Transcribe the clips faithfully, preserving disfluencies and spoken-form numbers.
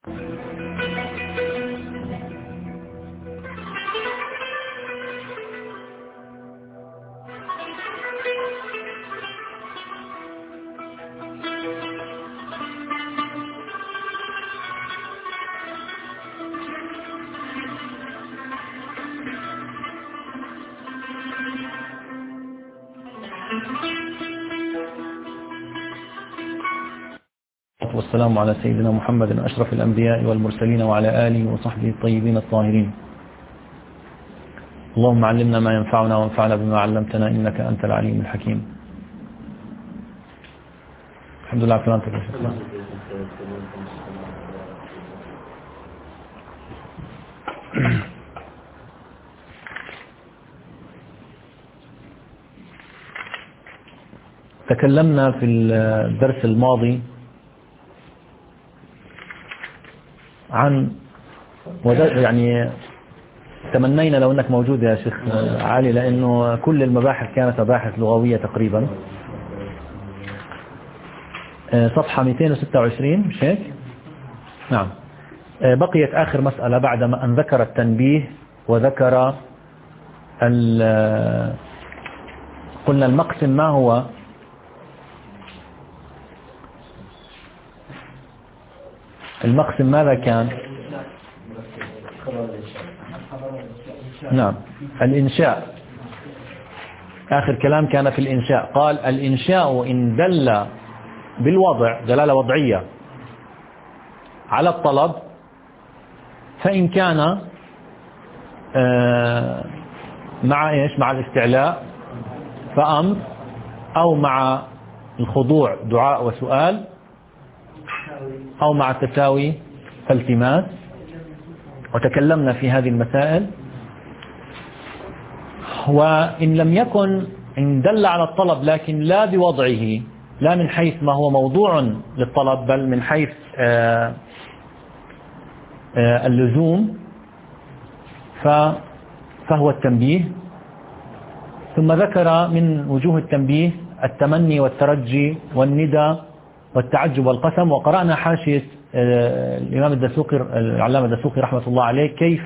والسلام على سيدنا محمد أشرف الأنبياء والمرسلين وعلى آله وصحبه الطيبين الطاهرين. اللهم علمنا ما ينفعنا وانفعنا بما علمتنا إنك أنت العليم الحكيم. الحمد لله على سلامتك. تكلمنا في الدرس الماضي عن يعني تمنينا لو أنك موجود يا شيخ علي، لأنه كل المباحث كانت مباحث لغوية تقريبا. صفحة مئتين وستة وعشرين مش هيك؟ نعم. بقيت آخر مسألة بعدما أن ذكر التنبيه وذكر قلنا المقسم ما هو؟ المقسم ماذا كان؟ نعم الإنشاء. آخر كلام كان في الإنشاء. قال الإنشاء إن دل بالوضع دلالة وضعية على الطلب، فإن كان مع إيش؟ مع الاستعلاء فأمر، أو مع الخضوع دعاء وسؤال، أو مع التساوي فالتماس. وتكلمنا في هذه المسائل. وإن لم يكن إن دل على الطلب لكن لا بوضعه، لا من حيث ما هو موضوع للطلب بل من حيث آآ آآ اللزوم، فهو التنبيه. ثم ذكر من وجوه التنبيه التمني والترجي والندى والتعجب والقسم. وقرأنا حاشية الإمام الدسوقي العلامة الدسوقي رحمة الله عليه كيف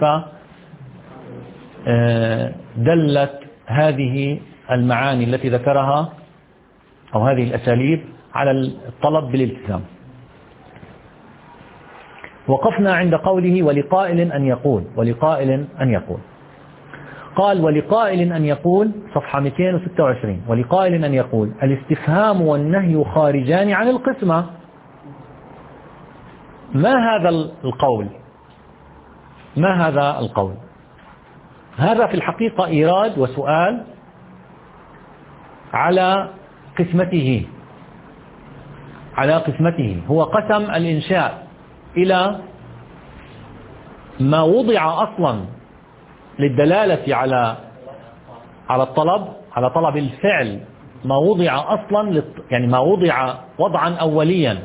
دلت هذه المعاني التي ذكرها أو هذه الأساليب على الطلب بالالتزام. وقفنا عند قوله ولقائل أن يقول. ولقائل أن يقول قال ولقائل أن يقول صفحة مئتين وستة وعشرين ولقائل أن يقول الاستفهام والنهي خارجان عن القسمة. ما هذا القول؟ ما هذا القول؟ هذا في الحقيقة إيراد وسؤال على قسمته على قسمته هو قسم الإنشاء إلى ما وضع أصلا للدلالة على على الطلب، على طلب الفعل، ما وضع أصلا يعني ما وضع وضعا أوليا،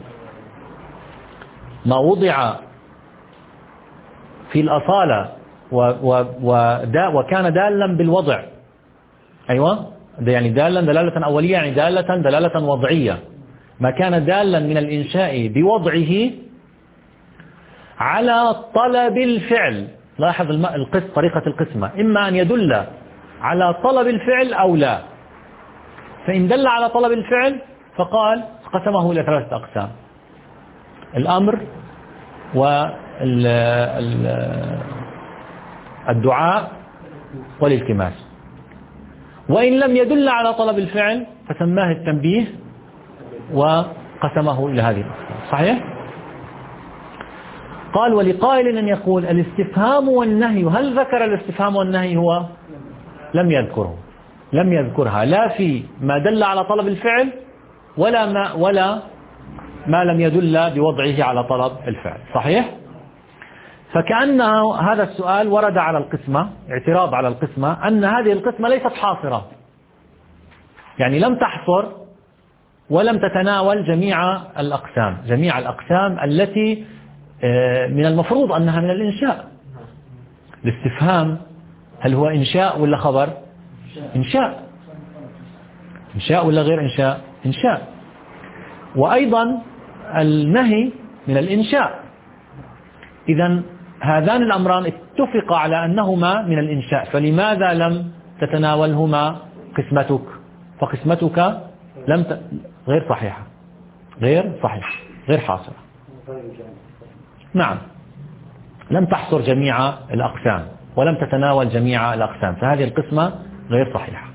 ما وضع في الأصالة وكان دالا بالوضع. أيوة يعني دالا دلالة أولية، يعني دالة دلالة وضعية. ما كان دالا من الإنشاء بوضعه على طلب الفعل. لاحظ القسم طريقة القسمة، إما أن يدل على طلب الفعل أو لا. فإن دل على طلب الفعل فقال قسمه إلى ثلاثة أقسام: الأمر والدعاء والالتماس. وإن لم يدل على طلب الفعل فسماه التنبيه وقسمه إلى هذه الأقسام. صحيح؟ قال ولقائل أن يقول الاستفهام والنهي. هل ذكر الاستفهام والنهي؟ هو لم يذكره، لم يذكرها لا في ما دل على طلب الفعل ولا ما ولا ما لم يدل بوضعه على طلب الفعل. صحيح؟ فكأن هذا السؤال ورد على القسمة، اعتراض على القسمة أن هذه القسمة ليست حاصرة، يعني لم تحصر ولم تتناول جميع الأقسام جميع الأقسام التي من المفروض أنها من الإنشاء. الاستفهام هل هو إنشاء ولا خبر؟ إنشاء. إنشاء ولا غير إنشاء؟ إنشاء. وأيضا النهي من الإنشاء، إذا هذان الأمران اتفق على أنهما من الإنشاء، فلماذا لم تتناولهما قسمتك؟ فقسمتك لم ت... غير صحيحة، غير صحيحة، غير حاصلة. نعم، لم تحصر جميع الأقسام ولم تتناول جميع الأقسام، فهذه القسمة غير صحيحة.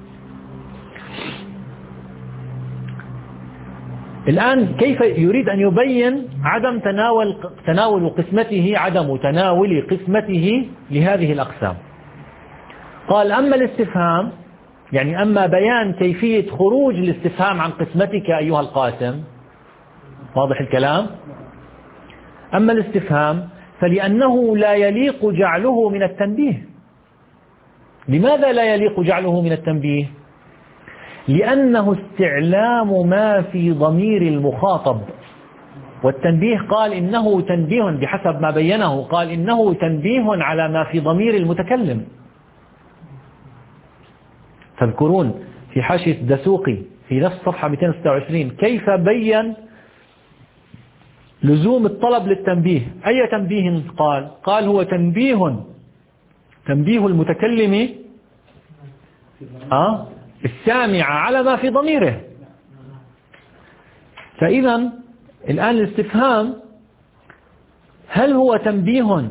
الآن كيف يريد أن يبين عدم تناول تناول قسمته عدم تناول قسمته لهذه الأقسام؟ قال أما الاستفهام، يعني أما بيان كيفية خروج الاستفهام عن قسمتك أيها القاسم، واضح الكلام؟ أما الاستفهام فلأنه لا يليق جعله من التنبيه. لماذا لا يليق جعله من التنبيه؟ لأنه استعلام ما في ضمير المخاطب، والتنبيه قال إنه تنبيه بحسب ما بينه، قال إنه تنبيه على ما في ضمير المتكلم. تذكرون في حاشية الدسوقي في نفس صفحة مئتين وستة وعشرين كيف بين لزوم الطلب للتنبيه؟ أي تنبيه قال؟ قال هو تنبيه تنبيه المتكلم آه السامع على ما في ضميره. فإذا الآن الاستفهام هل هو تنبيه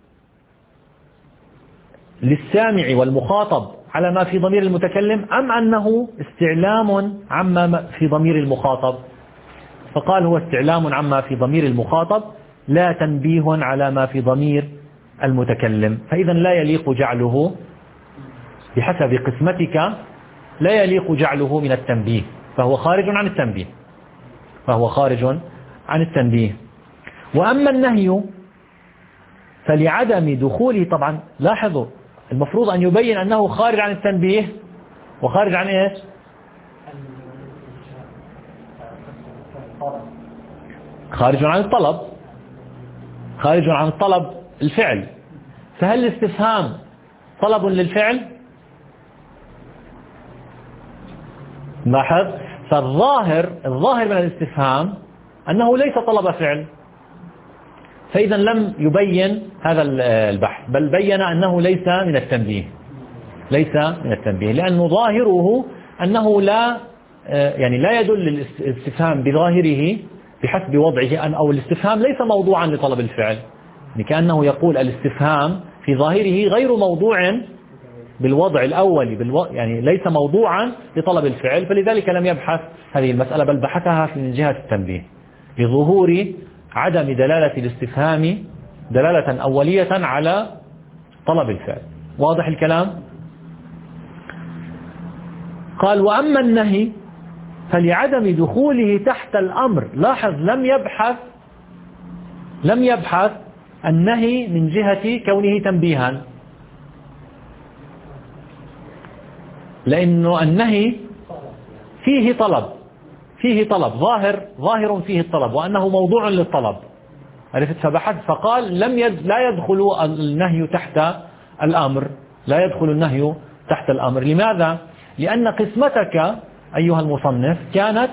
للسامع والمخاطب على ما في ضمير المتكلم، أم أنه استعلام عما في ضمير المخاطب؟ فقال هو استعلام عما في ضمير المخاطب لا تنبيه على ما في ضمير المتكلم. فإذا لا يليق جعله بحسب قسمتك، لا يليق جعله من التنبيه، فهو خارج عن التنبيه، فهو خارج عن التنبيه. وأما النهي فلعدم دخوله، طبعا لاحظوا المفروض أن يبين أنه خارج عن التنبيه وخارج عن إيش؟ خارج عن الطلب، خارج عن الطلب الفعل. فهل الاستفهام طلب للفعل؟ لاحظ، فالظاهر الظاهر من الاستفهام أنه ليس طلب فعل، فإذا لم يبين هذا البحث، بل بين أنه ليس من التنبيه، ليس من التنبيه، لأنه ظاهره أنه لا يعني لا يدل الاستفهام بظاهره بحسب وضعه أن أو الاستفهام ليس موضوعا لطلب الفعل، يعني كأنه يقول الاستفهام في ظاهره غير موضوع بالوضع الأولي، بالو... يعني ليس موضوعا لطلب الفعل، فلذلك لم يبحث هذه المسألة بل بحثها من جهة التنبيه لظهور عدم دلالة الاستفهام دلالة أولية على طلب الفعل. واضح الكلام؟ قال وأما النهي فلعدم دخوله تحت الأمر. لاحظ لم يبحث لم يبحث النهي من جهة كونه تنبيها، لأنه النهي فيه طلب، فيه طلب ظاهر ظاهر فيه الطلب وأنه موضوع للطلب، عرفت؟ فبحث فقال لم يد لا يدخل النهي تحت الأمر، لا يدخل النهي تحت الأمر. لماذا؟ لأن قسمتك أيها المصنف كانت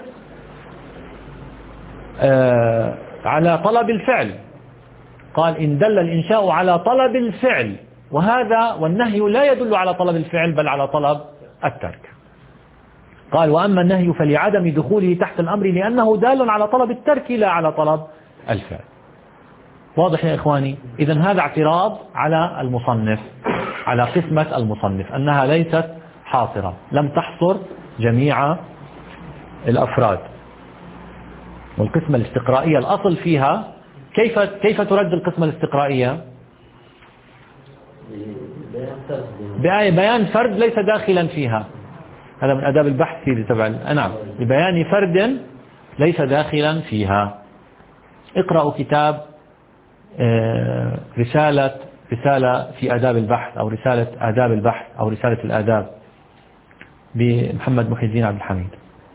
آه على طلب الفعل، قال إن دل الإنشاء على طلب الفعل، وهذا والنهي لا يدل على طلب الفعل بل على طلب الترك. قال وأما النهي فلعدم دخوله تحت الأمر لأنه دال على طلب الترك لا على طلب الفعل. واضح يا إخواني؟ إذن هذا اعتراض على المصنف، على قسمة المصنف أنها ليست حاصرة، لم تحصر جميع الأفراد. والقسمة الاستقرائية الأصل فيها كيف كيف ترد القسمة الاستقرائية؟ بيان فرد ليس داخلا فيها، هذا من آداب البحث في تبع نعم، ببيان فرد ليس داخلا فيها. اقرأوا كتاب رسالة رسالة في آداب البحث أو رسالة آداب البحث أو رسالة الآداب بمحمد محي الدين عبد الحميد.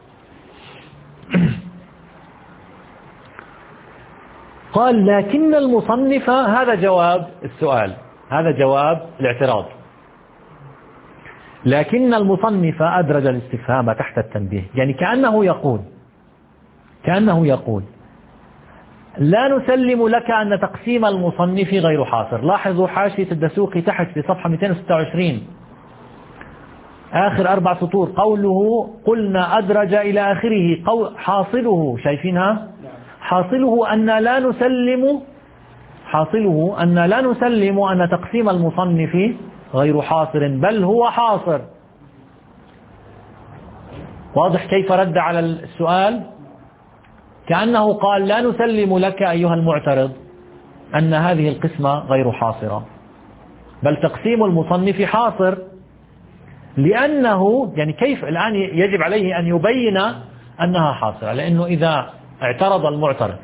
قال لكن المصنف، هذا جواب السؤال، هذا جواب الاعتراض، لكن المصنف أدرج الاستفهام تحت التنبيه، يعني كأنه يقول كأنه يقول لا نسلم لك أن تقسيم المصنف غير حاصر. لاحظوا حاشية الدسوقي تحت في صفحة مئتين وستة وعشرين آخر أربع سطور، قوله قلنا أدرج إلى آخره، قول حاصله شايفينها؟ حاصله أن لا نسلم حاصله أن لا نسلم أن تقسيم المصنف غير حاصر بل هو حاصر. واضح كيف رد على السؤال؟ كأنه قال لا نسلم لك أيها المعترض أن هذه القسمة غير حاصرة، بل تقسيم المصنف حاصر، لأنه يعني كيف الآن يجب عليه أن يبين أنها حاصرة، لأنه إذا اعترض المعترض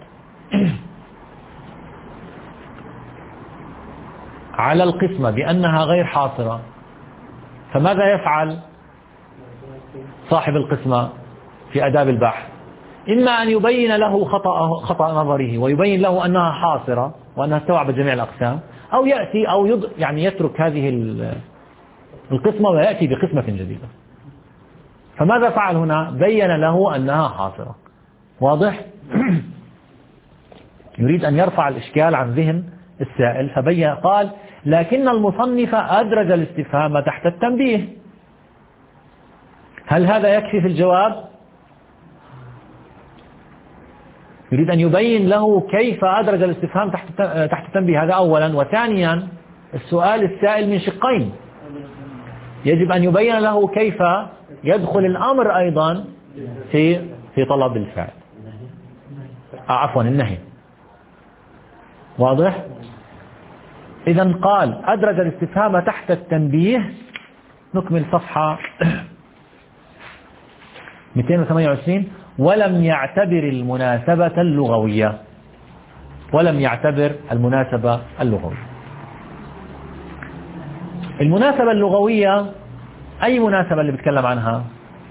على القسمة بأنها غير حاصرة فماذا يفعل صاحب القسمة في آداب البحث؟ إما أن يبين له خطأ, خطأ نظره ويبين له أنها حاصرة وأنها استوعبت جميع الأقسام، أو يأتي أو يض يعني يترك هذه القسمة ويأتي بقسمة جديدة. فماذا فعل هنا؟ بين له أنها حاصرة. واضح؟ يريد أن يرفع الإشكال عن ذهن السائل، فبين قال لكن المصنف أدرج الاستفهام تحت التنبيه. هل هذا يكفي في الجواب؟ يريد أن يبين له كيف أدرج الاستفهام تحت تحت التنبيه، هذا أولا. وثانيا السؤال السائل من شقين، يجب أن يبين له كيف يدخل الأمر أيضا في في طلب الفعل، عفوا النهي. واضح؟ إذا قال أدرج الاستفهام تحت التنبيه. نكمل صفحة مئتين وثمانية وعشرين. ولم يعتبر المناسبة اللغوية، ولم يعتبر المناسبة اللغوية. المناسبة اللغوية أي مناسبة اللي بتكلم عنها؟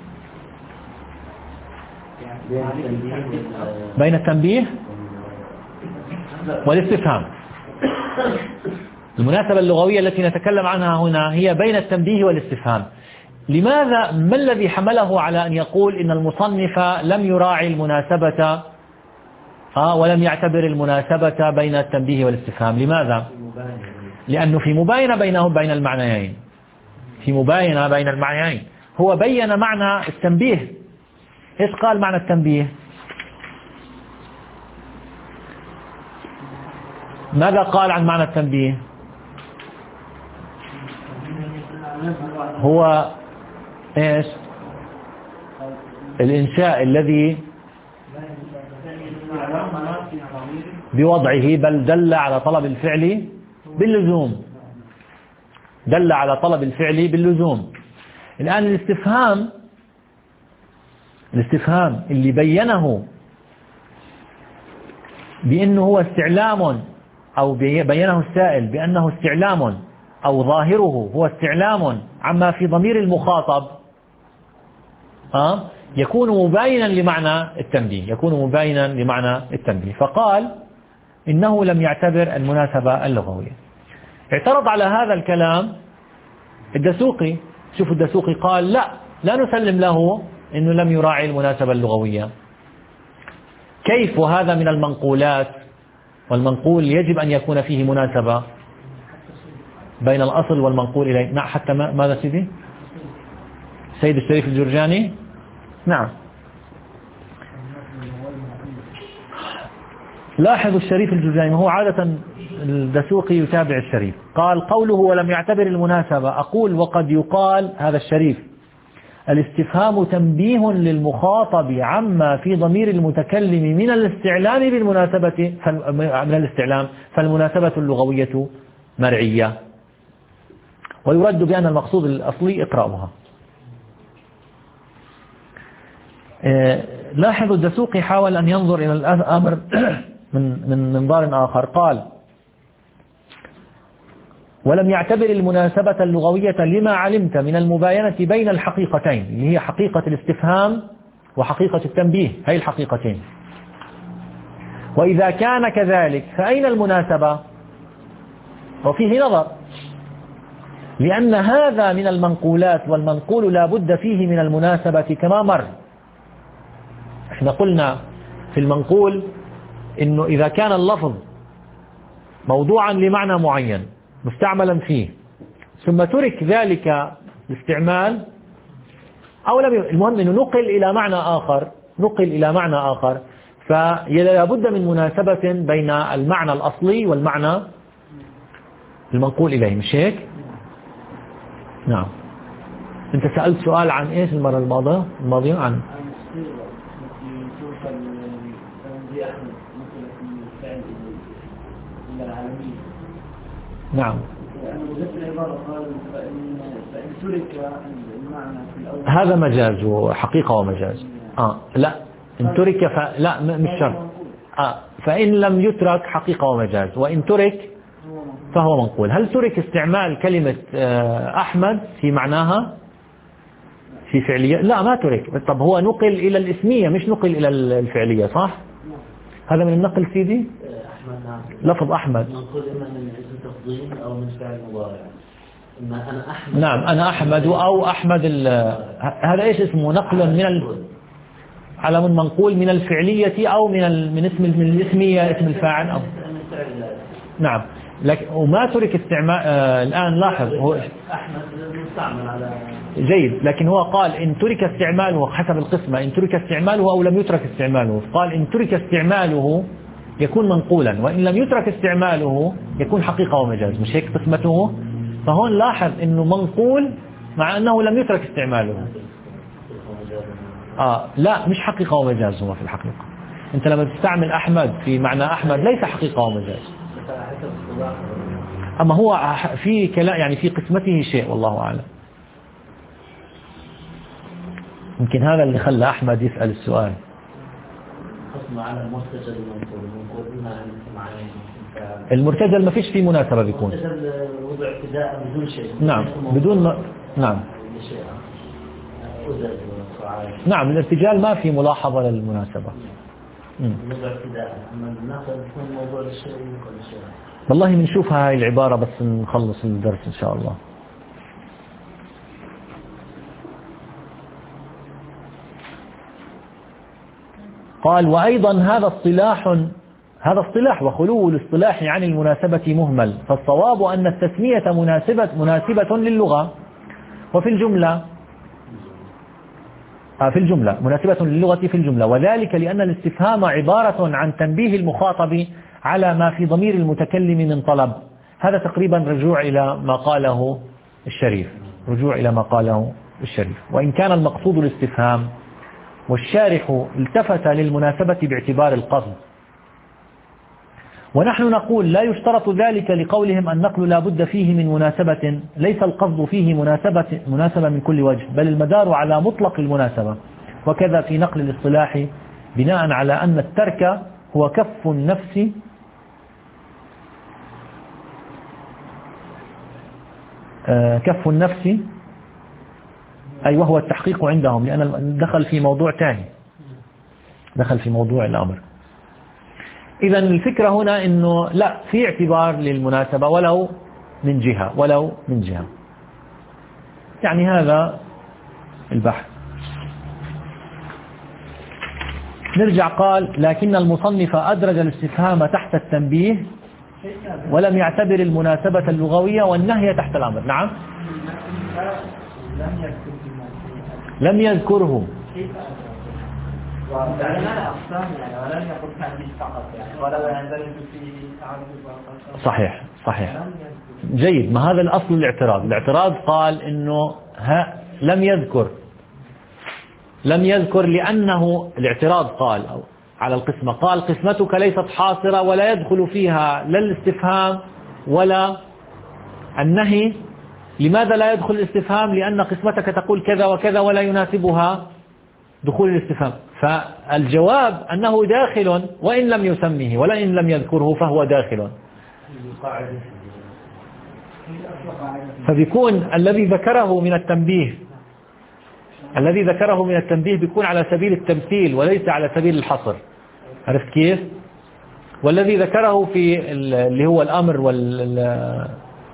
بين التنبيه والاستفهام. المناسبة اللغوية التي نتكلم عنها هنا هي بين التنبيه والاستفهام. لماذا؟ ما الذي حمله على أن يقول إن المصنف لم يراعي المناسبة آه ولم يعتبر المناسبة بين التنبيه والاستفهام؟ لماذا؟ لأنه في مباينة بينهم بين المعنيين، في مباينة بين المعنيين. هو بين معنى التنبيه. إيش قال معنى التنبيه؟ ماذا قال عن معنى التنبيه؟ هو إيش؟ الإنشاء الذي بوضعه بل دل على طلب الفعل باللزوم، دل على طلب الفعل باللزوم. الآن الاستفهام الاستفهام اللي بينه بأنه هو استعلام، أو بينه السائل بأنه استعلام أو ظاهره هو استعلام عما في ضمير المخاطب، أه؟ يكون مباينا لمعنى التنبيه، يكون مباينا لمعنى التنبيه. فقال إنه لم يعتبر المناسبة اللغوية. اعترض على هذا الكلام الدسوقي. شوفوا الدسوقي قال لا لا نسلم له إنه لم يراعي المناسبة اللغوية. كيف؟ وهذا من المنقولات، والمنقول يجب أن يكون فيه مناسبة بين الأصل والمنقول إليه. نعم. حتى ماذا سيدي؟ سيد الشريف الجرجاني. نعم. لاحظوا الشريف الجرجاني، هو عادة الدسوقي يتابع الشريف. قال قوله ولم يعتبر المناسبة، أقول وقد يقال هذا الشريف الاستفهام تنبيه للمخاطب عما في ضمير المتكلم من الاستعلام بالمناسبة، من الاستعلام فالمناسبة اللغوية مرعية. ويرد بأن المقصود الأصلي إقراؤها. لاحظوا الدسوقي حاول أن ينظر إلى الأمر من من منظار آخر. قال ولم يعتبر المناسبة اللغوية لما علمت من المباينة بين الحقيقتين، اللي هي حقيقة الاستفهام وحقيقة التنبيه، هي الحقيقتين. وإذا كان كذلك فأين المناسبة؟ وفيه نظر، لأن هذا من المنقولات، والمنقول لا بد فيه من المناسبة كما مر. احنا قلنا في المنقول إنه إذا كان اللفظ موضوعا لمعنى معين مستعملا فيه ثم ترك ذلك الاستعمال أو لم ي... المهم أنه نقل إلى معنى آخر نقل إلى معنى آخر فلا بد من مناسبة بين المعنى الأصلي والمعنى المنقول إليه، مش هيك؟ نعم. أنت سألت سؤال عن إيش المرة الماضية الماضية عن نعم. هذا مجاز وحقيقة ومجاز. آه لا إن ترك ف... لا مش شرط. آه فإن لم يترك حقيقة ومجاز، وإن ترك فهو منقول. هل ترك استعمال كلمة أحمد في معناها في فعلية؟ لا ما ترك. طب هو نقل إلى الاسمية مش نقل إلى الفعلية، صح؟ هذا من النقل سيدي؟ لفظ أحمد نقول إما من اسم تفضيل أو من فعل مضارع. إما أنا أحمد. نعم أنا أحمد أو أحمد هذا إيش اسمه؟ نقل من ال... على من منقول من الفعلية أو من ال... من اسم من الاسمية اسم الفاعل أو نعم. لكن وما ترك استعمال آه الآن لاحظ هو أحمد مستعمل على جيد، لكن هو قال إن ترك استعماله حسب القسمة إن ترك استعماله أو لم يترك استعماله. قال إن ترك استعماله يكون منقولا، وإن لم يترك استعماله يكون حقيقة ومجاز، مش هيك قسمته؟ فهون لاحظ إنه منقول مع أنه لم يترك استعماله. آه لا مش حقيقة ومجاز هو في الحقيقة. أنت لما تستعمل أحمد في معنى أحمد ليس حقيقة ومجاز، أما هو في كلام يعني في قسمته شيء والله أعلم. يمكن هذا اللي خلى أحمد يسأل السؤال. على المرتجل المرتجل ما فيش فيه مناسبة بيكون وضع ابتداء بدون شيء. نعم بدون ما... نعم نعم الارتجال ما في ملاحظة للمناسبة. وضع ابتداء أما المناسبة يكون موضوع الشيء وكل شيء. والله بنشوفها هاي العبارة بس نخلص الدرس إن شاء الله. قال وأيضا هذا اصطلاح هذا اصطلاح وخلو الاصطلاح عن المناسبة مهمل، فالصواب أن التسمية مناسبة مناسبة للغة وفي الجملة في الجملة مناسبة للغة في الجملة، وذلك لأن الاستفهام عبارة عن تنبيه المخاطب على ما في ضمير المتكلم من طلب. هذا تقريبا رجوع إلى ما قاله الشريف رجوع إلى ما قاله الشريف وإن كان المقصود الاستفهام، والشارح التفت للمناسبة باعتبار القصد. ونحن نقول لا يشترط ذلك لقولهم النقل لا بد فيه من مناسبة، ليس القصد فيه مناسبة, مناسبة من كل وجه، بل المدار على مطلق المناسبة. وكذا في نقل الاصطلاح بناء على أن الترك هو كف النفس كف النفس أي وهو التحقيق عندهم، لأن دخل في موضوع ثاني دخل في موضوع الأمر. إذا الفكرة هنا أنه لا في اعتبار للمناسبة ولو من جهة ولو من جهة يعني هذا البحث. نرجع قال لكن المصنف أدرج الاستفهام تحت التنبيه ولم يعتبر المناسبة اللغوية والنهي تحت الأمر. نعم لم يذكره صحيح صحيح جيد. ما هذا الأصل الاعتراض الاعتراض قال إنه ها لم يذكر لم يذكر لأنه الاعتراض قال أو على القسمة قال قسمتك ليست حاصرة ولا يدخل فيها لا الاستفهام ولا النهي. لماذا لا يدخل الاستفهام؟ لأن قسمتك تقول كذا وكذا ولا يناسبها دخول الاستفهام. فالجواب أنه داخل وإن لم يسميه ولا إن لم يذكره فهو داخل. فبيكون الذي ذكره من التنبيه الذي ذكره من التنبيه بيكون على سبيل التمثيل وليس على سبيل الحصر. عرفت كيف؟ والذي ذكره في اللي هو الأمر وال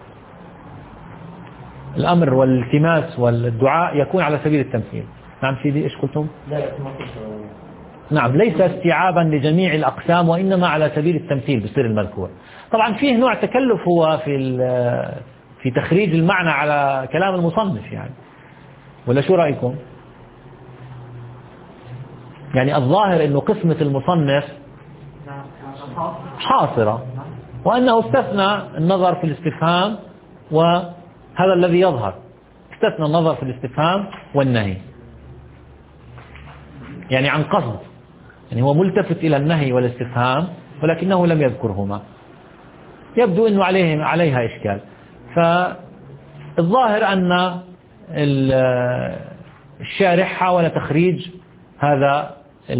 الأمر والالتماس والدعاء يكون على سبيل التمثيل. نعم سيدي إيش قلتم؟ لا نعم ليس استيعابا لجميع الأقسام وإنما على سبيل التمثيل بصير المذكور. طبعا فيه نوع تكلف هو في في تخريج المعنى على كلام المصنف يعني، ولا شو رأيكم؟ يعني الظاهر أنه قسمة المصنف حاصرة، وأنه استثنى النظر في الاستفهام، وهذا الذي يظهر، استثنى النظر في الاستفهام والنهي يعني عن قصد، يعني هو ملتفت إلى النهي والاستفهام ولكنه لم يذكرهما. يبدو أنه عليه عليها إشكال. فالظاهر أن الشارح حاول تخريج هذا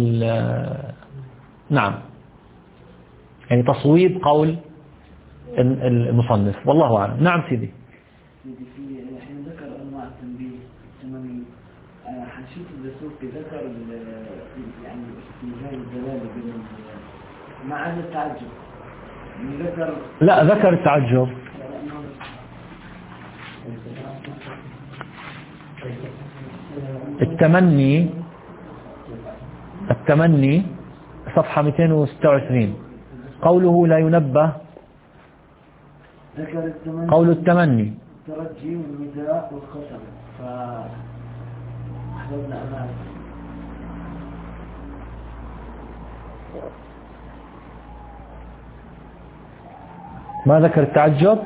نعم يعني تصويب قول المصنف، والله أعلم. نعم سيدي. سيدي في حين ذكر أنواع التنبيه الثمانية، حنشوف الدسوقي ذكر يعني استنجاء الدلالة بين ما عدا التعجب، يعني ذكر لا ذكر التعجب. التمني التمني صفحة مئتين وستة وعشرين قوله لا ينبه، ذكر التمني قول التمني الترجي والنداء والقسم، فأحببنا أمامه. ما ذكر التعجب.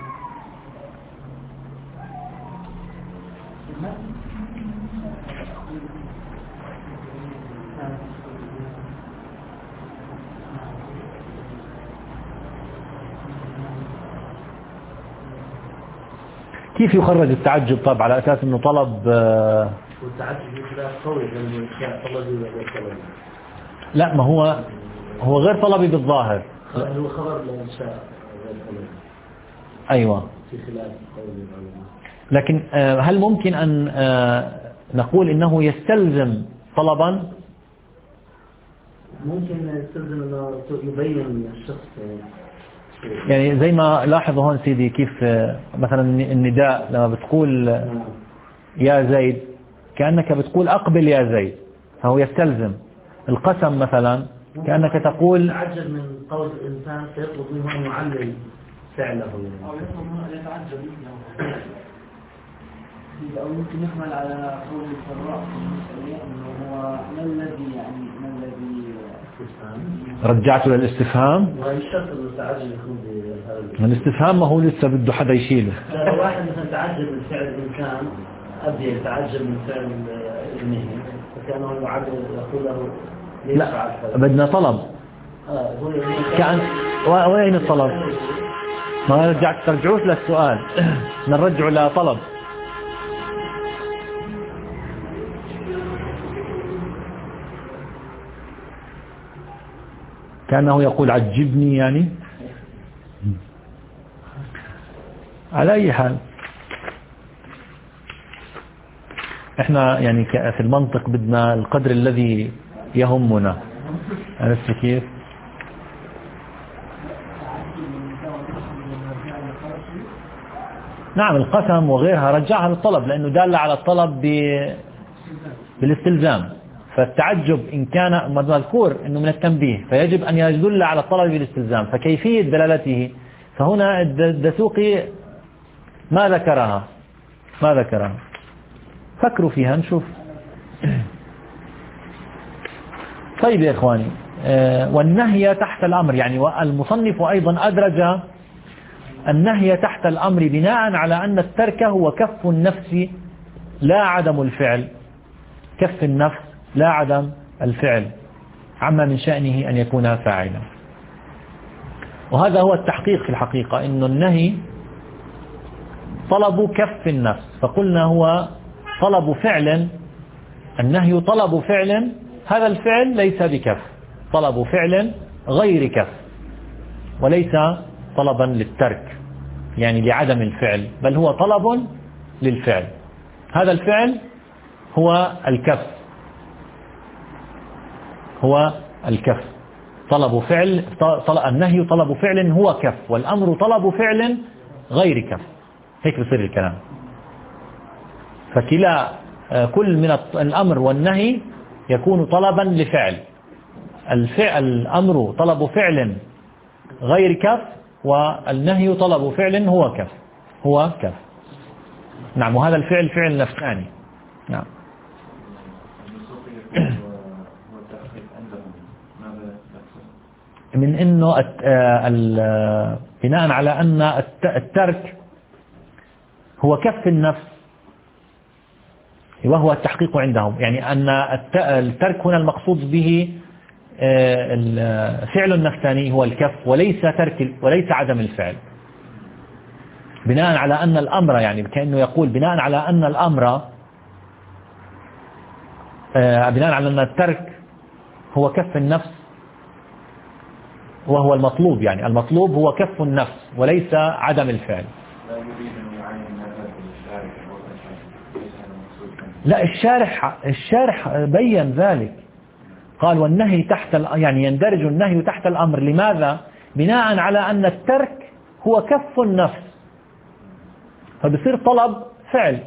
كيف يخرج التعجب؟ طب على أساس أنه طلب والتعجب خلاف قوي لأنه طلبي وغير طلبي. لا ما هو هو غير طلبي بالظاهر، هو خبر لإنشاء غير طلبي. أيوة في خلاف قوي. لكن هل ممكن أن نقول إنه يستلزم طلبا؟ ممكن يستلزم أنه يبين الشخص يعني زي ما لاحظوا هون سيدي كيف مثلا النداء لما بتقول يا زيد كأنك بتقول أقبل يا زيد، فهو يستلزم. القسم مثلا كأنك تقول تعجب من قول الإنسان سيطلب منه أن يعلل فعله أو يطلب منه أن يتعجب أو يمكن يحمل على قول الفراء في المسألة أنه هو ما الذي يعني ما الذي رجعته للاستفهام. والشرط التعجب يكون بهذا الاستفهام ما هو لسه بده حدا يشيله. لو واحد مثلا تعجب من فعل الإنسان أبي يتعجب من فعل ابنه فكانه يعجب يقول له ليش لا بدنا طلب. آه كأن وين الطلب؟ ما رجعت ترجعوش للسؤال نرجعه لطلب. كأنه يقول عجبني يعني. على أي حال احنا يعني في المنطق بدنا القدر الذي يهمنا، عرفت كيف؟ نعم القسم وغيرها رجعها للطلب لأنه دال على الطلب بالاستلزام، فالتعجب إن كان مذكور أنه من التنبيه فيجب أن يدل على الطلب بالاستلزام، فكيفية دلالته فهنا الدسوقي ما ذكرها ما ذكرها فكروا فيها نشوف. طيب يا إخواني، والنهي تحت الأمر، يعني المصنف أيضا أدرج النهي تحت الأمر بناء على أن الترك هو كف النفس لا عدم الفعل، كف النفس لا عدم الفعل عما من شأنه أن يكون فاعلا. وهذا هو التحقيق في الحقيقة، أن النهي طلب كف النفس، فقلنا هو طلب فعل، النهي طلب فعل، هذا الفعل ليس بكف، طلب فعل غير كف، وليس طلبا للترك يعني لعدم الفعل، بل هو طلب للفعل. هذا الفعل هو الكف، هو الكف طلب فعل، طلب النهي طلب فعل هو كف، والأمر طلب فعل غير كف، هيك بصير الكلام. فكلا كل من الأمر والنهي يكون طلبا لفعل، الفعل الأمر طلب فعل غير كف، والنهي طلب فعل هو كف هو كف نعم. وهذا الفعل فعل نفساني. نعم. من انه بناء على ان الترك هو كف النفس وهو التحقيق عندهم، يعني ان الترك هنا المقصود به الفعل النفساني هو الكف وليس ترك وليس عدم الفعل. بناء على ان الامر، يعني كأنه يقول بناء على ان الامر بناء على ان الترك هو كف النفس وهو المطلوب، يعني المطلوب هو كف النفس وليس عدم الفعل. لا، الشارح الشارح بين ذلك، قال والنهي تحت يعني يندرج النهي تحت الأمر. لماذا؟ بناء على أن الترك هو كف النفس، فبصير طلب فعل.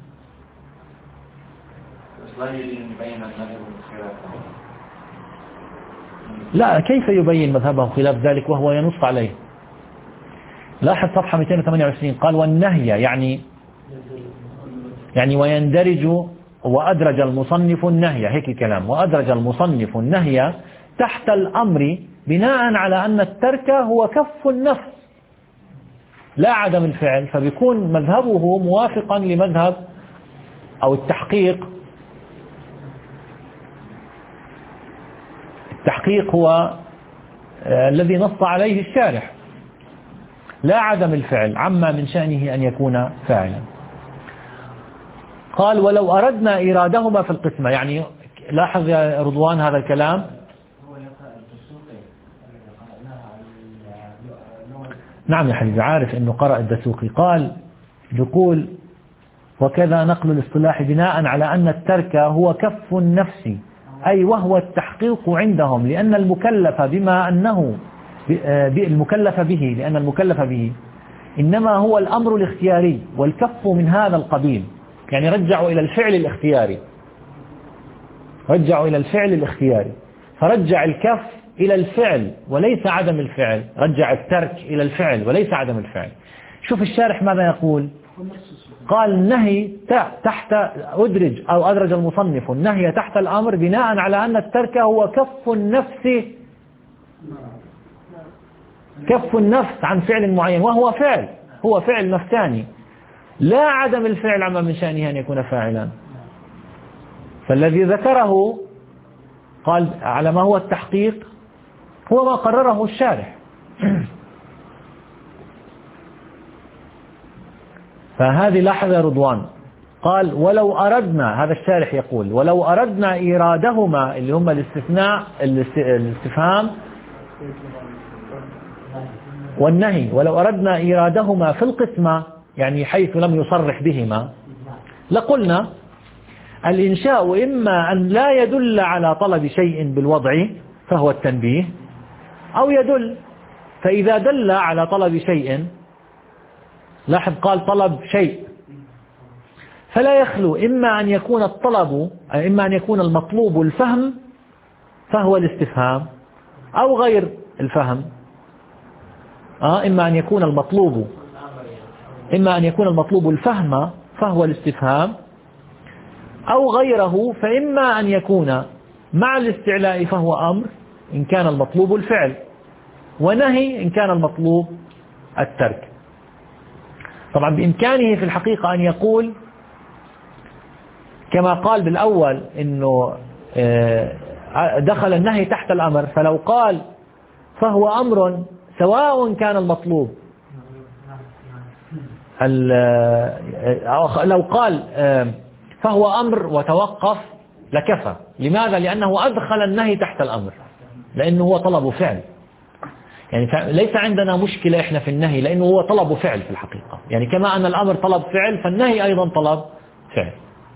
لا، كيف يبين مذهبه خلاف ذلك وهو ينص عليه؟ لاحظ صفحة مئتين وثمانية وعشرين، قال والنهي يعني يعني ويندرج، وأدرج المصنف النهي، هيك الكلام، وأدرج المصنف النهي تحت الأمر بناء على أن الترك هو كف النفس لا عدم الفعل، فبيكون مذهبه موافقا لمذهب أو التحقيق. التحقيق هو الذي نص عليه الشارح، لا عدم الفعل عما من شأنه أن يكون فاعلا. قال ولو أردنا إيرادهما في القسمة، يعني لاحظ يا رضوان هذا الكلام. نعم يا حبيبي، عارف أنه قرأ الدسوقي. قال يقول وكذا نقل الاصطلاح بناء على أن الترك هو كف النفس، أي وهو التحقيق عندهم، لأن المكلف بما أنه المكلف به لأن المكلف به إنما هو الأمر الاختياري، والكف من هذا القبيل. يعني رجعوا إلى الفعل الاختياري رجعوا إلى الفعل الاختياري فرجع الكف إلى الفعل وليس عدم الفعل، رجع الترك إلى الفعل وليس عدم الفعل. شوف الشارح ماذا يقول. قال النهي تحت أدرج أو أدرج المصنف النهي تحت الأمر بناء على أن الترك هو كف النفس كف النفس عن فعل معين، وهو فعل هو فعل نفساني لا عدم الفعل عما من شأنه أن يكون فاعلا. فالذي ذكره قال على ما هو التحقيق هو ما قرره الشارح. فهذه لاحظ يا رضوان، قال ولو أردنا، هذا الشارح يقول ولو أردنا إيرادهما اللي هم الاستثناء الاستفهام والنهي، ولو أردنا إيرادهما في القسمة يعني حيث لم يصرح بهما، لقلنا الإنشاء إما أن لا يدل على طلب شيء بالوضع فهو التنبيه، أو يدل، فإذا دل على طلب شيء، لاحظ قال طلب شيء، فلا يخلو إما أن يكون الطلب إما أن يكون المطلوب الفهم فهو الاستفهام، أو غير الفهم. آه إما أن يكون المطلوب إما أن يكون المطلوب الفهم فهو الاستفهام، أو غيره، فإما أن يكون مع الاستعلاء فهو أمر إن كان المطلوب الفعل، ونهي إن كان المطلوب الترك. طبعا بإمكانه في الحقيقة أن يقول كما قال بالأول إنه دخل النهي تحت الأمر، فلو قال فهو أمر سواء كان المطلوب لو قال فهو أمر وتوقف لكفى. لماذا؟ لأنه أدخل النهي تحت الأمر، لأنه هو طلب فعل. يعني ليس عندنا مشكلة إحنا في النهي لأنه هو طلب فعل في الحقيقة، يعني كما أن الأمر طلب فعل فالنهي أيضا طلب فعل.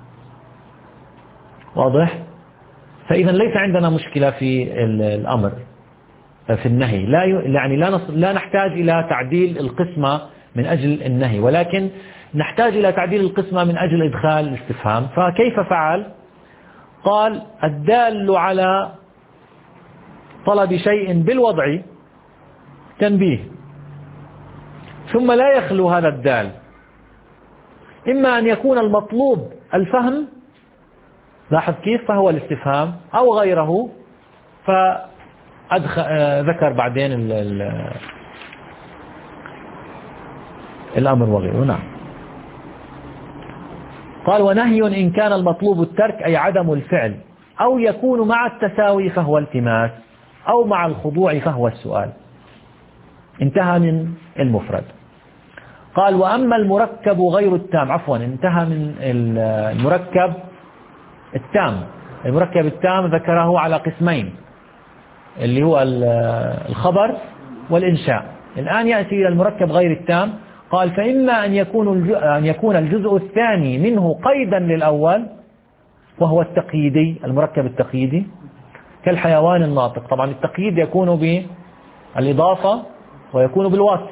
واضح؟ فإذا ليس عندنا مشكلة في الأمر في النهي، لا يعني لا لا نحتاج إلى تعديل القسمة من أجل النهي، ولكن نحتاج إلى تعديل القسمة من أجل إدخال الاستفهام. فكيف فعل؟ قال الدال على طلب شيء بالوضع تنبيه، ثم لا يخلو هذا الدال إما أن يكون المطلوب الفهم، لاحظ كيف، فهو الاستفهام، أو غيره فذكر بعدين ال ال الأمر وغيره. نعم. قال ونهي إن كان المطلوب الترك أي عدم الفعل، أو يكون مع التساوي فهو التماس، أو مع الخضوع فهو السؤال. انتهى من المفرد. قال وأما المركب غير التام، عفوا انتهى من المركب التام. المركب التام ذكره على قسمين، اللي هو الخبر والإنشاء. الآن يأتي إلى المركب غير التام. قال فإما أن يكون أن يكون الجزء الثاني منه قيدا للأول، وهو التقييدي، المركب التقييدي كالحيوان الناطق. طبعا التقييد يكون بالإضافة ويكون بالوصف،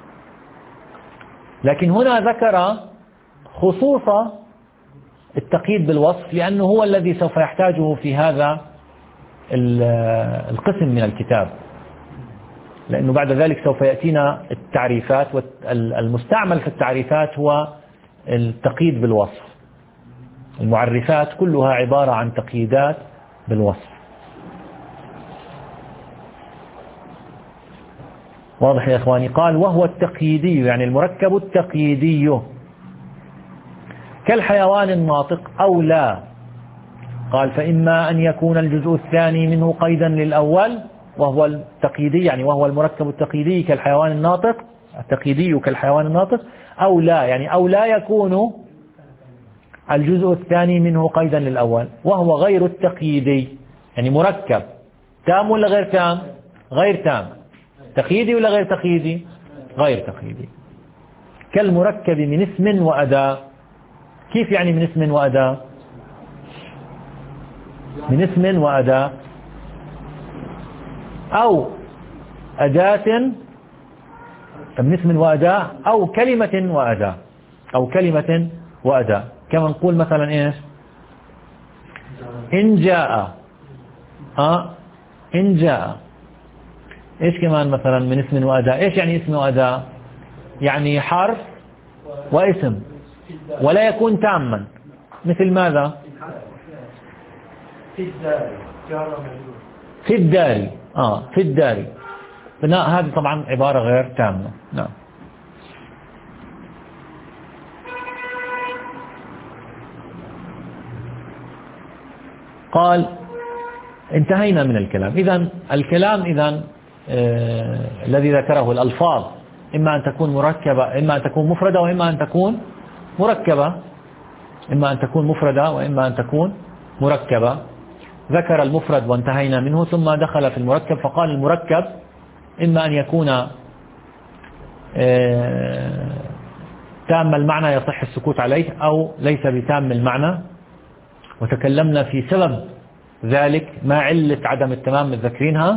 لكن هنا ذكر خصوص التقييد بالوصف لأنه هو الذي سوف يحتاجه في هذا القسم من الكتاب، لأنه بعد ذلك سوف يأتينا التعريفات، والمستعمل في التعريفات هو التقييد بالوصف. المعرفات كلها عبارة عن تقييدات بالوصف. واضح يا إخواني؟ قال وهو التقييدي، يعني المركب التقييدي كالحيوان الناطق أو لا. قال فإما أن يكون الجزء الثاني منه قيدا للأول، وهو التقييدي، يعني وهو المركب التقييدي كالحيوان الناطق، التقييدي كالحيوان الناطق، أو لا، يعني أو لا يكون الجزء الثاني منه قيدا للأول، وهو غير التقييدي، يعني مركب تام ولا غير تام؟ غير تام. تقييدي ولا غير تقييدي؟ غير تقييدي. كالمركب من اسم وأداة. كيف يعني من اسم وأداة؟ من اسم وأداة أو أداة، من اسم وأداة أو كلمة وأداة، أو كلمة وأداة. كما نقول مثلا إيش؟ إن جاء، آه إن جاء. إيش كمان مثلا من اسم وأداة؟ إيش يعني اسم وأداة؟ يعني حرف واسم، ولا يكون تاما. مثل ماذا؟ في الدار. في الدار. آه في الدار. بناء هذه طبعا عبارة غير تامة. نعم. قال انتهينا من الكلام. إذن الكلام إذن آه الذي ذكره الألفاظ إما أن تكون مركبة، إما أن تكون مفردة، وإما أن تكون مركبة، إما أن تكون مفردة وإما أن تكون مركبة. ذكر المفرد وانتهينا منه، ثم دخل في المركب فقال المركب إما أن يكون آه تام المعنى يصح السكوت عليه، أو ليس بتام المعنى. وتكلمنا في سبب ذلك، ما علة عدم التمام متذكرينها،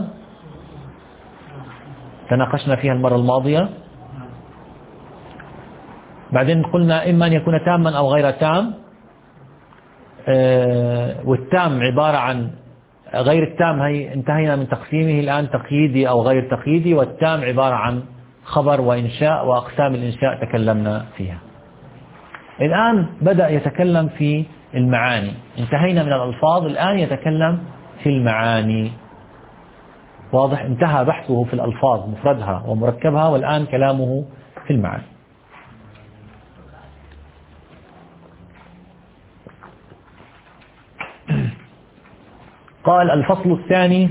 تناقشنا فيها المرة الماضية. بعدين قلنا إما أن يكون تاما أو غير تام، والتام عبارة عن غير التام، هي انتهينا من تقسيمه الآن تقييدي أو غير تقييدي. والتام عبارة عن خبر وإنشاء، وأقسام الإنشاء تكلمنا فيها. الآن بدأ يتكلم في المعاني. انتهينا من الألفاظ، الآن يتكلم في المعاني. واضح؟ انتهى بحثه في الألفاظ مفردها ومركبها، والآن كلامه في المعاني. قال الفصل الثاني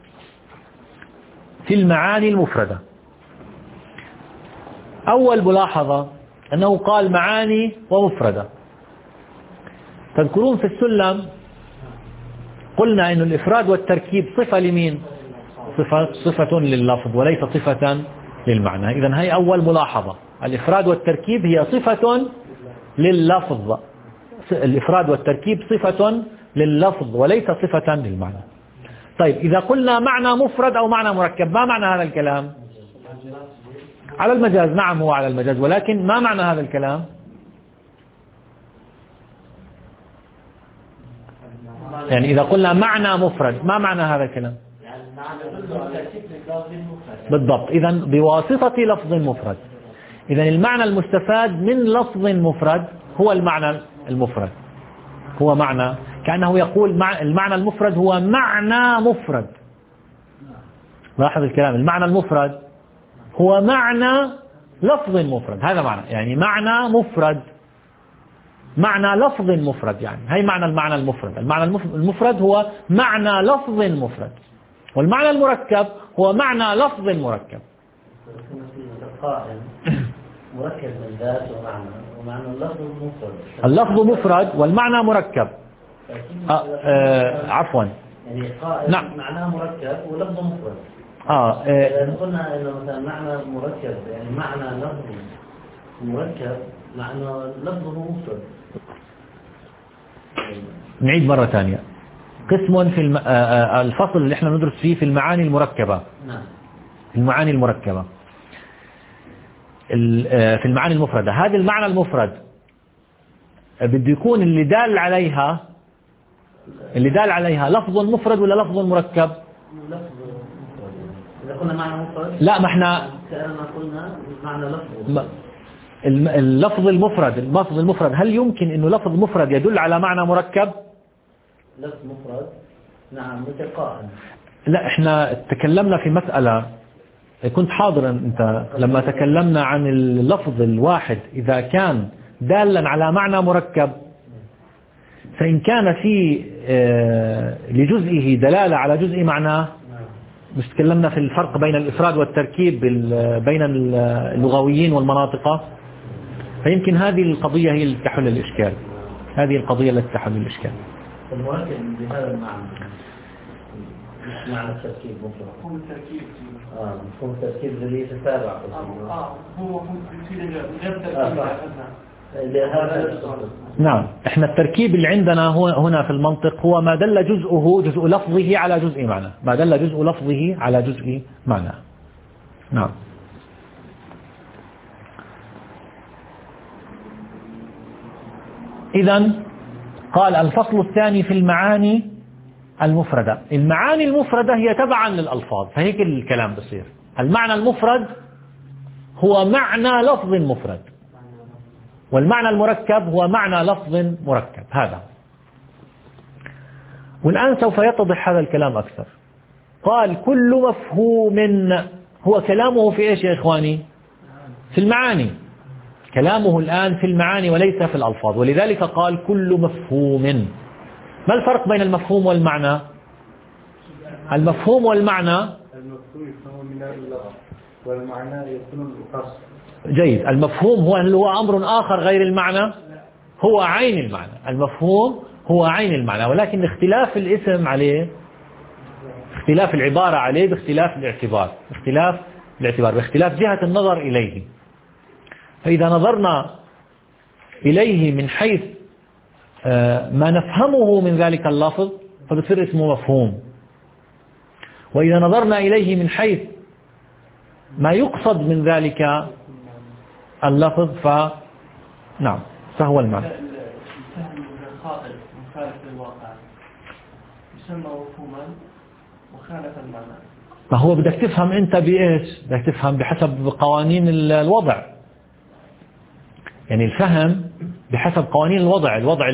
في المعاني المفردة. أول ملاحظة أنه قال معاني ومفردة. تذكرون في السلم قلنا أن الإفراد والتركيب صفة لمين؟ صفة, صفة لللفظ وليس صفة للمعنى. إذن هي أول ملاحظة، الإفراد والتركيب هي صفة لللفظ. الإفراد والتركيب صفة لللفظ وليس صفة للمعنى. طيب إذا قلنا معنى مفرد أو معنى مركب، ما معنى هذا الكلام؟ على المجاز. نعم هو على المجاز، ولكن ما معنى هذا الكلام؟ يعني إذا قلنا معنى مفرد، ما معنى هذا الكلام؟ بالضبط. إذا بواسطة لفظ مفرد. إذا المعنى المستفاد من لفظ مفرد هو المعنى المفرد، هو معنى، كأنه يقول مع المعنى المفرد هو معنى مفرد. لاحظ الكلام، المعنى المفرد هو معنى لفظ مفرد، هذا معنى، يعني معنى مفرد، معنى لفظ مفرد، يعني هي معنى المعنى المفرد. المعنى المفرد هو معنى لفظ مفرد، والمعنى المركب هو معنى لفظ مركب. مركب من ذات ومعنى، ومعنى اللفظ مفرد. اللفظ مفرد والمعنى مركب. آه آه عفوا. يعني قائل نعم. معناه مركب ولفظ مفرد. اه, آه. إذا قلنا إنه مثلا معنى مركب يعني معنى لفظ مركب معنى لفظه مفرد. نعيد مرة ثانية. قسم في الم... آه الفصل اللي احنا ندرس فيه في المعاني المركبة. نعم. المعاني المركبة. في المعاني المفردة، هذه المعنى المفرد بده يكون اللي دال عليها اللي دال عليها لفظ مفرد ولا لفظ مركب؟ لفظ مفرد. إذا قلنا معنى مفرد لا، ما احنا كأننا قلنا معنى لفظ. اللفظ المفرد اللفظ المفرد هل يمكن انه لفظ مفرد يدل على معنى مركب؟ لفظ مفرد نعم متقائم. لا، احنا تكلمنا في مسألة، كنت حاضرا انت لما تكلمنا عن اللفظ الواحد إذا كان دالا على معنى مركب، فإن كان في لجزئه دلالة على جزء معناه، مش تكلمنا في الفرق بين الإفراد والتركيب بين اللغويين والمناطق، فيمكن هذه القضية هي اللي تحل الإشكال، هذه القضية التي تحل الإشكال. المركب بهذا المعنى مش معنى التركيب مطلق. مفهوم التركيب. اه مفهوم التركيب اللي يتتابع. اه هو مفهوم في غير تركيب. نعم، احنا التركيب اللي عندنا هو هنا في المنطق هو ما دل جزءه جزء لفظه على جزء معنى، ما دل جزء لفظه على جزء معنى. نعم. إذن قال الفصل الثاني في المعاني المفردة. المعاني المفردة هي تبعا للألفاظ، فهيك الكلام بصير. المعنى المفرد هو معنى لفظ مفرد، والمعنى المركب هو معنى لفظ مركب. هذا، والآن سوف يتضح هذا الكلام أكثر. قال كل مفهوم، هو كلامه في إيش يا إخواني؟ في المعاني، كلامه الآن في المعاني وليس في الألفاظ، ولذلك قال كل مفهوم. ما الفرق بين المفهوم والمعنى؟ المفهوم والمعنى المفهوم يفهم من اللفظ والمعنى يكون القصد. جيد. المفهوم هو هو أمر آخر غير المعنى، هو عين المعنى. المفهوم هو عين المعنى، ولكن اختلاف الاسم عليه، اختلاف العبارة عليه باختلاف الاعتبار، اختلاف الاعتبار باختلاف جهة النظر إليه. فإذا نظرنا إليه من حيث ما نفهمه من ذلك اللفظ فبصير اسمه مفهوم، وإذا نظرنا إليه من حيث ما يقصد من ذلك اللفظ ف نعم فهو المعنى. الفهم الخاطئ مخالف للواقع يسمى مفهوما وخالف المعنى. فهو بدك تفهم أنت بإيش؟ بدك تفهم بحسب قوانين الوضع، يعني الفهم بحسب قوانين الوضع، الوضع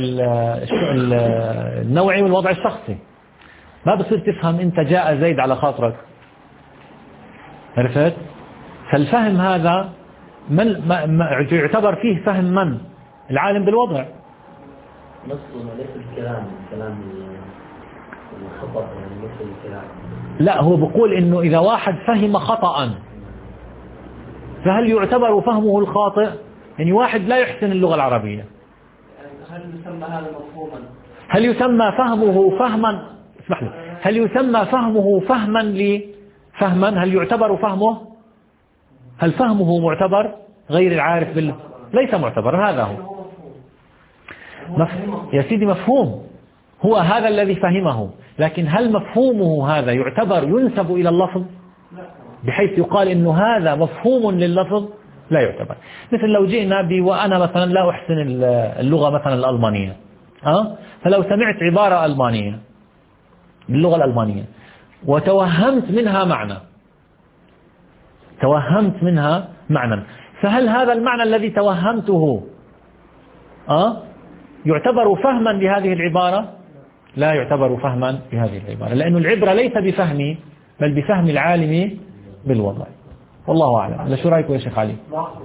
النوعي والوضع الشخصي. ما بصير تفهم أنت جاء زيد على خاطرك، عرفت؟ فالفهم هذا من ما ما يعتبر فيه فهم من؟ العالم بالوضع. نصه ليس الكلام، الكلام الخطأ يعني ليس الكلام. لا، هو بقول إنه إذا واحد فهم خطأ فهل يعتبر فهمه الخاطئ؟ يعني واحد لا يحسن اللغة العربية، هل يسمى هذا مفهوما؟ هل يسمى فهمه فهما؟ اسمح لي، هل يسمى فهمه فهما لفهما؟ هل يعتبر فهمه؟ هل فهمه معتبر غير العارف بال... ليس معتبر. هذا هو مف... يا سيدي مفهوم، هو هذا الذي فهمه، لكن هل مفهومه هذا يعتبر ينسب إلى اللفظ بحيث يقال إنه هذا مفهوم لللفظ؟ لا يعتبر. مثل لو جئنا ب وأنا مثلا لا أحسن اللغة مثلا الألمانية، أه؟ فلو سمعت عبارة ألمانية باللغة الألمانية وتوهمت منها معنى توهمت منها معنى فهل هذا المعنى الذي توهمته أه؟ يعتبر فهما لهذه العبارة؟ لا يعتبر فهما لهذه العبارة، لأن العبرة ليس بفهمي بل بفهم العالم بالوضع. والله أعلم. شو رأيك يا شيخ علي؟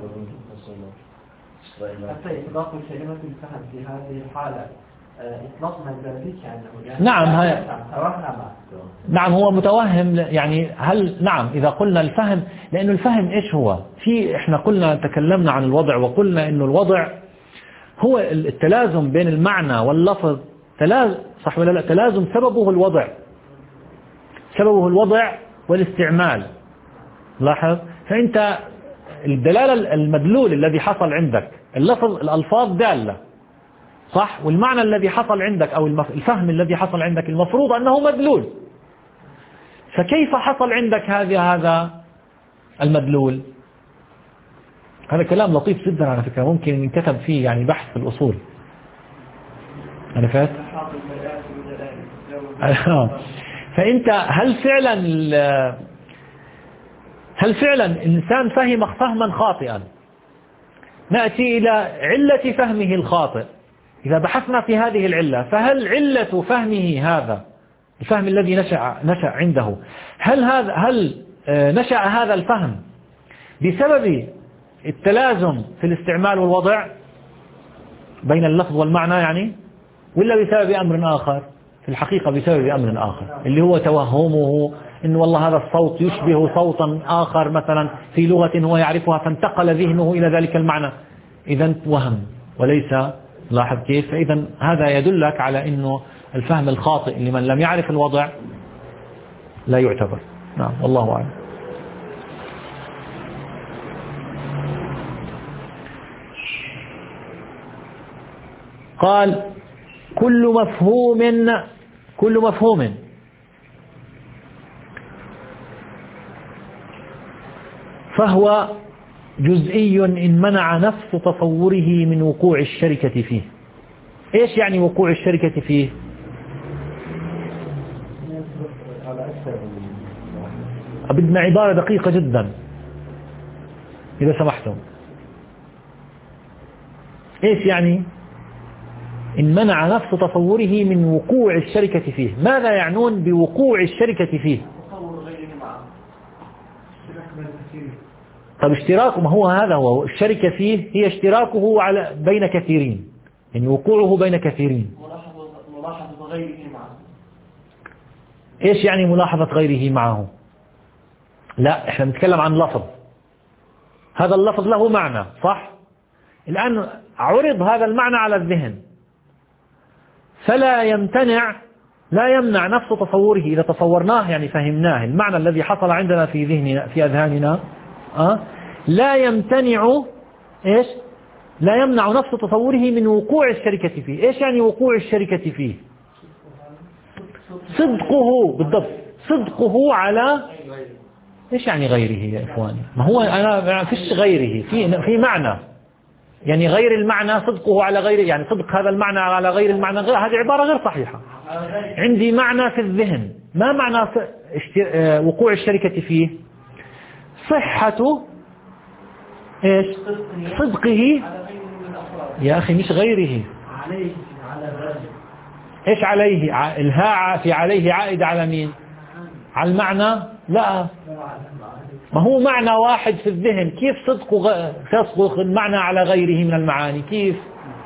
حتى إطلاق كلمة الفهم في هذه الحالة إطلاق مجازي يعني نعم هي... نعم هو متوهم يعني هل نعم إذا قلنا الفهم، لأن الفهم إيش هو؟ في إحنا قلنا تكلمنا عن الوضع وقلنا إنه الوضع هو التلازم بين المعنى واللفظ، تلازم صح ولا لا؟ تلازم سببه الوضع سببه الوضع والاستعمال. لاحظ، فأنت الدلالة المدلول الذي حصل عندك اللفظ الألفاظ دالة صح، والمعنى الذي حصل عندك أو الفهم الذي حصل عندك المفروض أنه مدلول. فكيف حصل عندك هذا هذا المدلول؟ هذا كلام لطيف جدا على فكرة، ممكن ينكتب فيه يعني بحث في الأصول. عرفت؟ فأنت هل فعلا هل فعلا الإنسان فهم فهما خاطئا؟ نأتي إلى علة فهمه الخاطئ. إذا بحثنا في هذه العلة، فهل علة فهمه هذا الفهم الذي نشأ نشأ عنده، هل هذا هل نشأ هذا الفهم بسبب التلازم في الاستعمال والوضع بين اللفظ والمعنى يعني، ولا بسبب أمر آخر؟ في الحقيقة بسبب أمر آخر اللي هو توهمه إن والله هذا الصوت يشبه صوتا آخر مثلا في لغة هو يعرفها فانتقل ذهنه إلى ذلك المعنى. إذن وهم وليس. لاحظ كيف؟ فإذا هذا يدلك على إنه الفهم الخاطئ لمن لم يعرف الوضع لا يعتبر. نعم والله أعلم. قال كل مفهوم كل مفهوم فهو جزئي إن منع نفس تصوره من وقوع الشركة فيه. إيش يعني وقوع الشركة فيه؟ بدنا عبارة دقيقة جدا إذا سمحتم. إيش يعني إن منع نفس تصوره من وقوع الشركة فيه؟ ماذا يعنون بوقوع الشركة فيه؟ طب اشتراكه، ما هو هذا هو الشركة فيه، هي اشتراكه على بين كثيرين، يعني وقوعه بين كثيرين. ملاحظة غيره معه. ايش يعني ملاحظة غيره معه؟ لا احنا بنتكلم عن لفظ، هذا اللفظ له معنى صح؟ الآن عرض هذا المعنى على الذهن، فلا يمتنع لا يمنع نفس تصوره إذا تصورناه يعني فهمناه المعنى الذي حصل عندنا في ذهننا في أذهاننا أه؟ لا يمتنع إيش؟ لا يمنع نفس تصوره من وقوع الشركة فيه. إيش يعني وقوع الشركة فيه؟ صدقه بالضبط، صدقه على إيش يعني غيره يا إخواني؟ ما هو أنا ما فيش غيره، في في معنى يعني غير المعنى صدقه على غيره، يعني صدق هذا المعنى على غير المعنى غير، هذه عبارة غير صحيحة. عندي معنى في الذهن، ما معنى وقوع الشركة فيه؟ صحة إيش؟ صدقه يا أخي مش غيره. إيش عليه؟ الهاء في عليه عائد على مين؟ على المعنى؟ لا، ما هو معنى واحد في الذهن، كيف صدقه تصدق المعنى على غيره من المعاني؟ كيف؟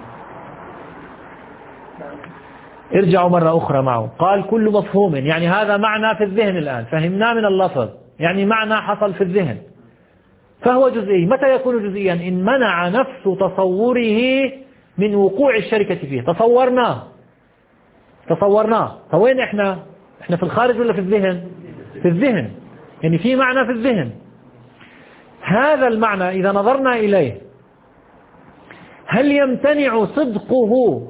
ارجعوا مرة أخرى معه. قال كل مفهوم يعني هذا معنى في الذهن الآن فهمناه من اللفظ، يعني معنى حصل في الذهن، فهو جزئي. متى يكون جزئيا؟ إن منع نفس تصوره من وقوع الشركة فيه. تصورناه تصورناه فوين إحنا؟ إحنا في الخارج ولا في الذهن؟ في الذهن، يعني في معنى في الذهن. هذا المعنى إذا نظرنا إليه هل يمتنع صدقه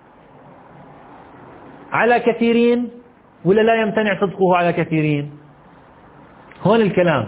على كثيرين ولا لا يمتنع صدقه على كثيرين؟ هون الكلام.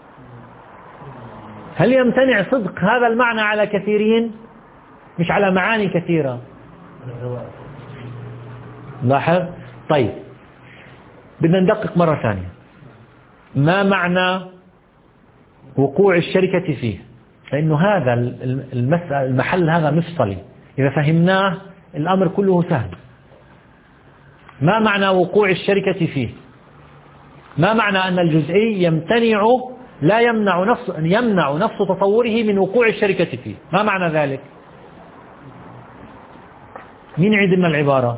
هل يمتنع صدق هذا المعنى على كثيرين مش على معاني كثيرة؟ لاحظ. طيب بدنا ندقق مرة ثانية. ما معنى وقوع الشركة فيه؟ لأنه هذا المسألة المحل هذا مفصلي، إذا فهمناه الأمر كله سهل. ما معنى وقوع الشركة فيه؟ ما معنى أن الجزئي يمتنع لا يمنع نفس يمنع نفس تصوره من وقوع الشركة فيه؟ ما معنى ذلك؟ مين يعيد لنا العبارة؟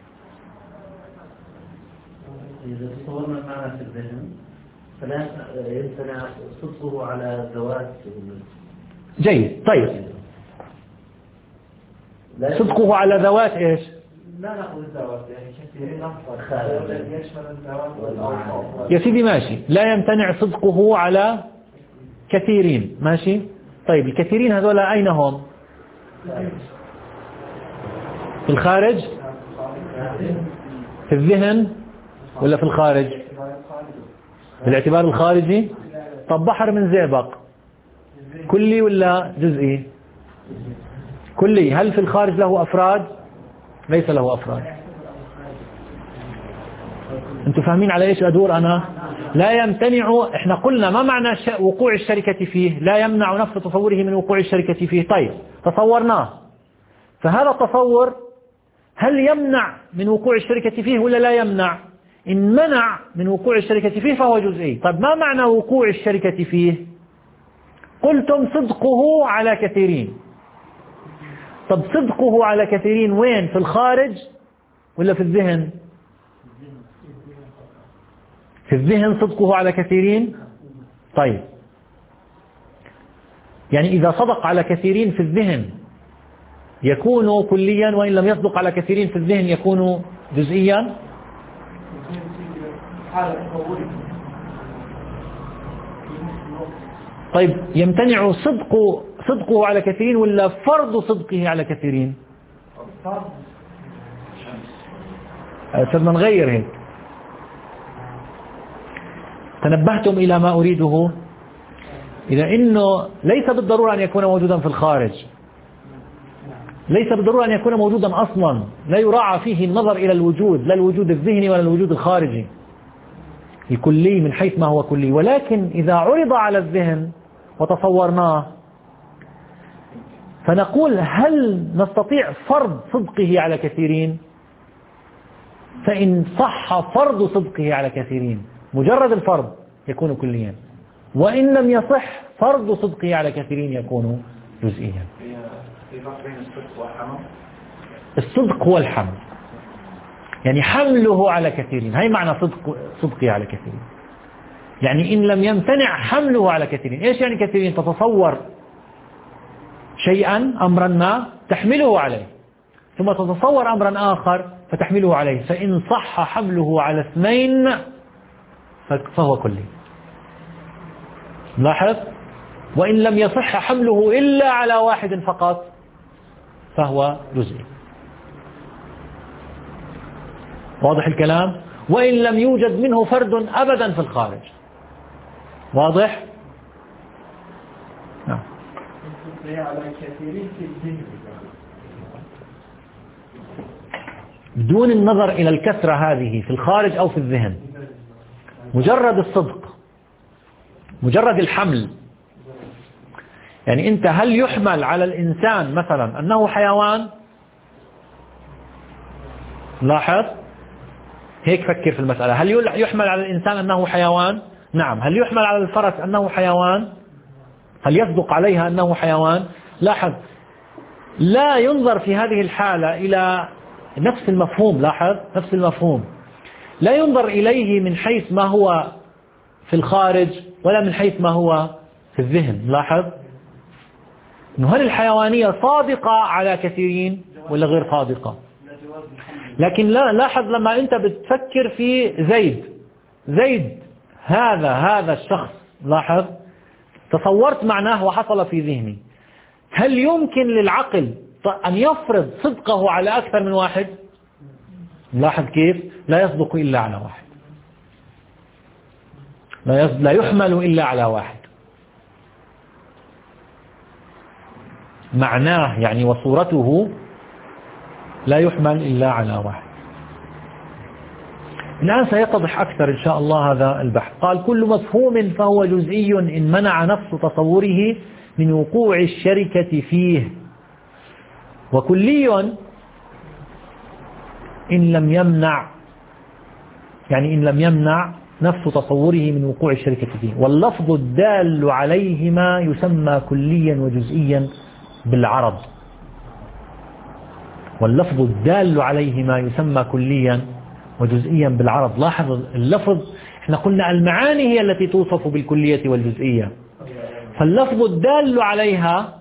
إذا تصورنا المعنى في الذهن فلا يمتنع صدقه على ذوات. جيد. طيب صدقه على ذوات إيش؟ لا نأخذ الذوات يعني كثيرين أفضل يشمل الذوات والأوصاف. يا سيدي ماشي، لا يمتنع صدقه على كثيرين، ماشي. طيب الكثيرين هذول أين هم؟ في الخارج؟ في الذهن ولا في الخارج؟ بالاعتبار الخارجي. طب بحر من زئبق كلي ولا جزئي؟ كلي. هل في الخارج له أفراد؟ ليس له أفراد. أنتم فاهمين على إيش أدور أنا؟ لا يمتنع، إحنا قلنا ما معنى وقوع الشركة فيه؟ لا يمنع نفس تصوره من وقوع الشركة فيه. طيب تصورناه، فهذا التصور هل يمنع من وقوع الشركة فيه ولا لا يمنع؟ إن منع من وقوع الشركة فيه فهو جزئي. طيب ما معنى وقوع الشركة فيه؟ قلتم صدقه على كثيرين. طب صدقه على كثيرين وين؟ في الخارج ولا في الذهن؟ في الذهن صدقه على كثيرين. طيب يعني إذا صدق على كثيرين في الذهن يكون كليا، وإن لم يصدق على كثيرين في الذهن يكون جزئيا. طيب يمتنع صدق صدقه على كثيرين ولا فرض صدقه على كثيرين؟ صرنا نغير هيك. تنبهتم إلى ما أريده؟ إلى أنه ليس بالضرورة أن يكون موجودا في الخارج، ليس بالضرورة أن يكون موجودا أصلا، لا يراعى فيه النظر إلى الوجود، لا الوجود الذهني ولا الوجود الخارجي الكلي من حيث ما هو كلي. ولكن إذا عرض على الذهن وتصورناه فنقول هل نستطيع فرض صدقه على كثيرين؟ فإن صح فرض صدقه على كثيرين مجرد الفرض يكون كليا، وإن لم يصح فرض صدقه على كثيرين يكون جزئيا. الصدق هو الحمل، يعني حمله على كثيرين، هي معنى صدق صدقه على كثيرين. يعني إن لم يمتنع حمله على كثيرين. إيش يعني كثيرين؟ تتصور شيئا أمرا ما تحمله عليه، ثم تتصور أمرا آخر فتحمله عليه، فإن صح حمله على اثنين فهو كلي. لاحظ، وإن لم يصح حمله إلا على واحد فقط فهو جزئي. واضح الكلام؟ وإن لم يوجد منه فرد أبدا في الخارج. واضح؟ نعم. بدون النظر إلى الكثرة هذه في الخارج أو في الذهن، مجرد الصدق، مجرد الحمل. يعني أنت هل يحمل على الإنسان مثلا أنه حيوان؟ لاحظ هيك، فكر في المسألة. هل يحمل على الإنسان أنه حيوان؟ نعم. هل يحمل على الفرس أنه حيوان؟ هل يصدق عليها أنه حيوان؟ لاحظ لا ينظر في هذه الحالة إلى نفس المفهوم. لاحظ نفس المفهوم لا ينظر إليه من حيث ما هو في الخارج ولا من حيث ما هو في الذهن. لاحظ إنه هل الحيوانية صادقة على كثيرين ولا غير صادقة؟ لكن لا، لاحظ لما أنت بتفكر في زيد زيد هذا هذا الشخص، لاحظ تصورت معناه وحصل في ذهني. هل يمكن للعقل أن يفرض صدقه على أكثر من واحد؟ لاحظ كيف لا يصدق إلا على واحد، لا, لا يحمل إلا على واحد. معناه يعني وصورته لا يحمل إلا على واحد. الآن سيتضح أكثر إن شاء الله هذا البحث. قال كل مفهوم فهو جزئي إن منع نفس تصوره من وقوع الشركة فيه، وكلي إن لم يمنع، يعني إن لم يمنع نفس تصوره من وقوع الشركة فيه. واللفظ الدال عليهما يسمى كليا وجزئيا بالعرض. واللفظ الدال عليهما يسمى كليا وجزئيا بالعرض. لاحظ اللفظ، احنا قلنا المعاني هي التي توصف بالكلية والجزئية، فاللفظ الدال عليها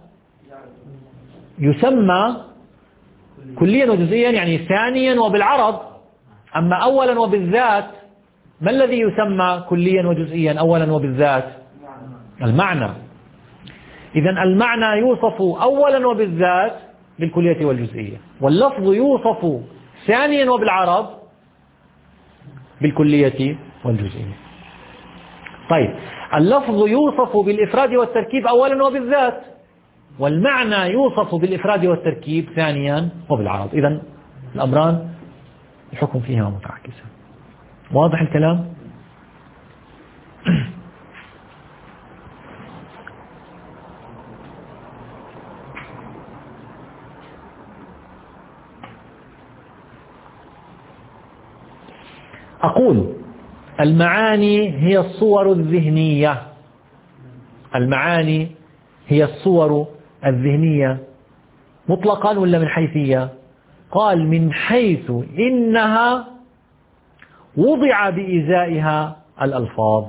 يسمى كليا وجزئيا يعني ثانيا وبالعرض. أما أولا وبالذات ما الذي يسمى كليا وجزئيا أولا وبالذات؟ المعنى. إذن المعنى يوصف أولا وبالذات بالكلية والجزئية، واللفظ يوصف ثانيا وبالعرض بالكلية والجزئية. طيب اللفظ يوصف بالإفراد والتركيب أولا وبالذات، والمعنى يوصف بالإفراد والتركيب ثانيا وبالعرض. إذن الأمران الحكم فيها متعاكسة. واضح الكلام؟ أقول المعاني هي الصور الذهنية. المعاني هي الصور الذهنية مطلقا ولا من حيثية؟ قال من حيث إنها وضع بإزائها الألفاظ.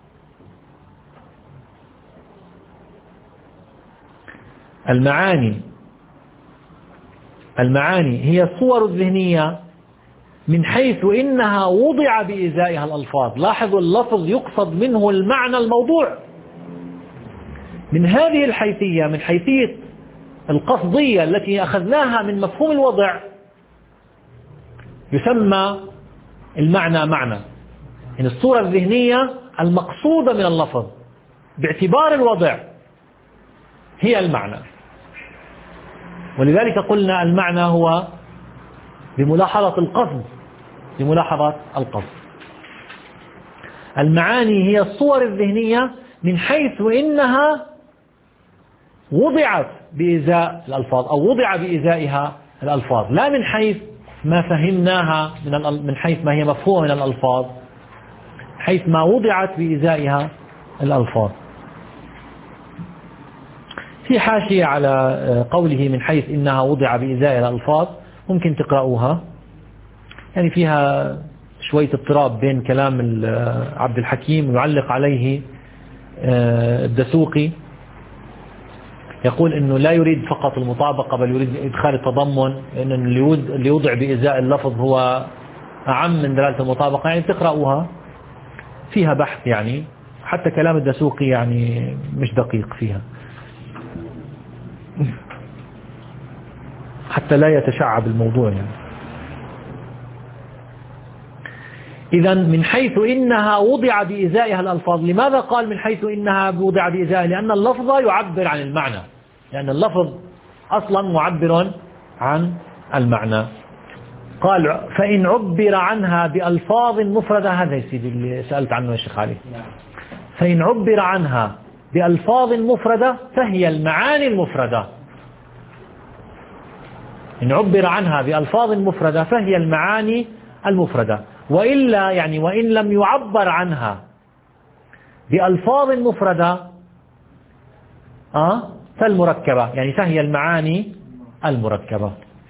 المعاني المعاني هي الصور الذهنية من حيث إنها وضع بإزائها الألفاظ. لاحظوا اللفظ يقصد منه المعنى الموضوع. من هذه الحيثية، من حيثية القصدية التي أخذناها من مفهوم الوضع، يسمى المعنى معنى. إن الصورة الذهنية المقصودة من اللفظ باعتبار الوضع هي المعنى. ولذلك قلنا المعنى هو بملاحظة القصد، بملاحظة القصد. المعاني هي الصور الذهنية من حيث إنها وضعت بإزاء الألفاظ أو وضع بإزائها الألفاظ، لا من حيث ما فهمناها من من حيث ما هي مفهومة من الألفاظ، حيث ما وضعت بإزائها الألفاظ. في حاشية على قوله من حيث إنها وضع بإزائها الألفاظ، ممكن تقرأوها، يعني فيها شوية اضطراب بين كلام عبد الحكيم ويعلق عليه الدسوقي. يقول إنه لا يريد فقط المطابقة بل يريد إدخال التضمن، لأن اللي يوضع بإزاء اللفظ هو أعم من دلالة المطابقة. يعني تقرأوها، فيها بحث، يعني حتى كلام الدسوقي يعني مش دقيق فيها، حتى لا يتشعب الموضوع يعني. إذا من حيث إنها وضع بإزائها الألفاظ. لماذا قال من حيث إنها وضع بإزائها؟ لأن اللفظ يعبر عن المعنى، لأن اللفظ أصلا معبر عن المعنى. قال فإن عبر عنها بألفاظ مفردة، هذا يسيدي اللي سألت عنه يا شيخ علي. فإن عبر عنها بألفاظ مفردة فهي المعاني المفردة. إن عبر عنها بألفاظ مفردة فهي المعاني المفردة. وإلا يعني وإن لم يعبر عنها بألفاظ مفردة آه فالمركبة، يعني فهي المعاني المركبة،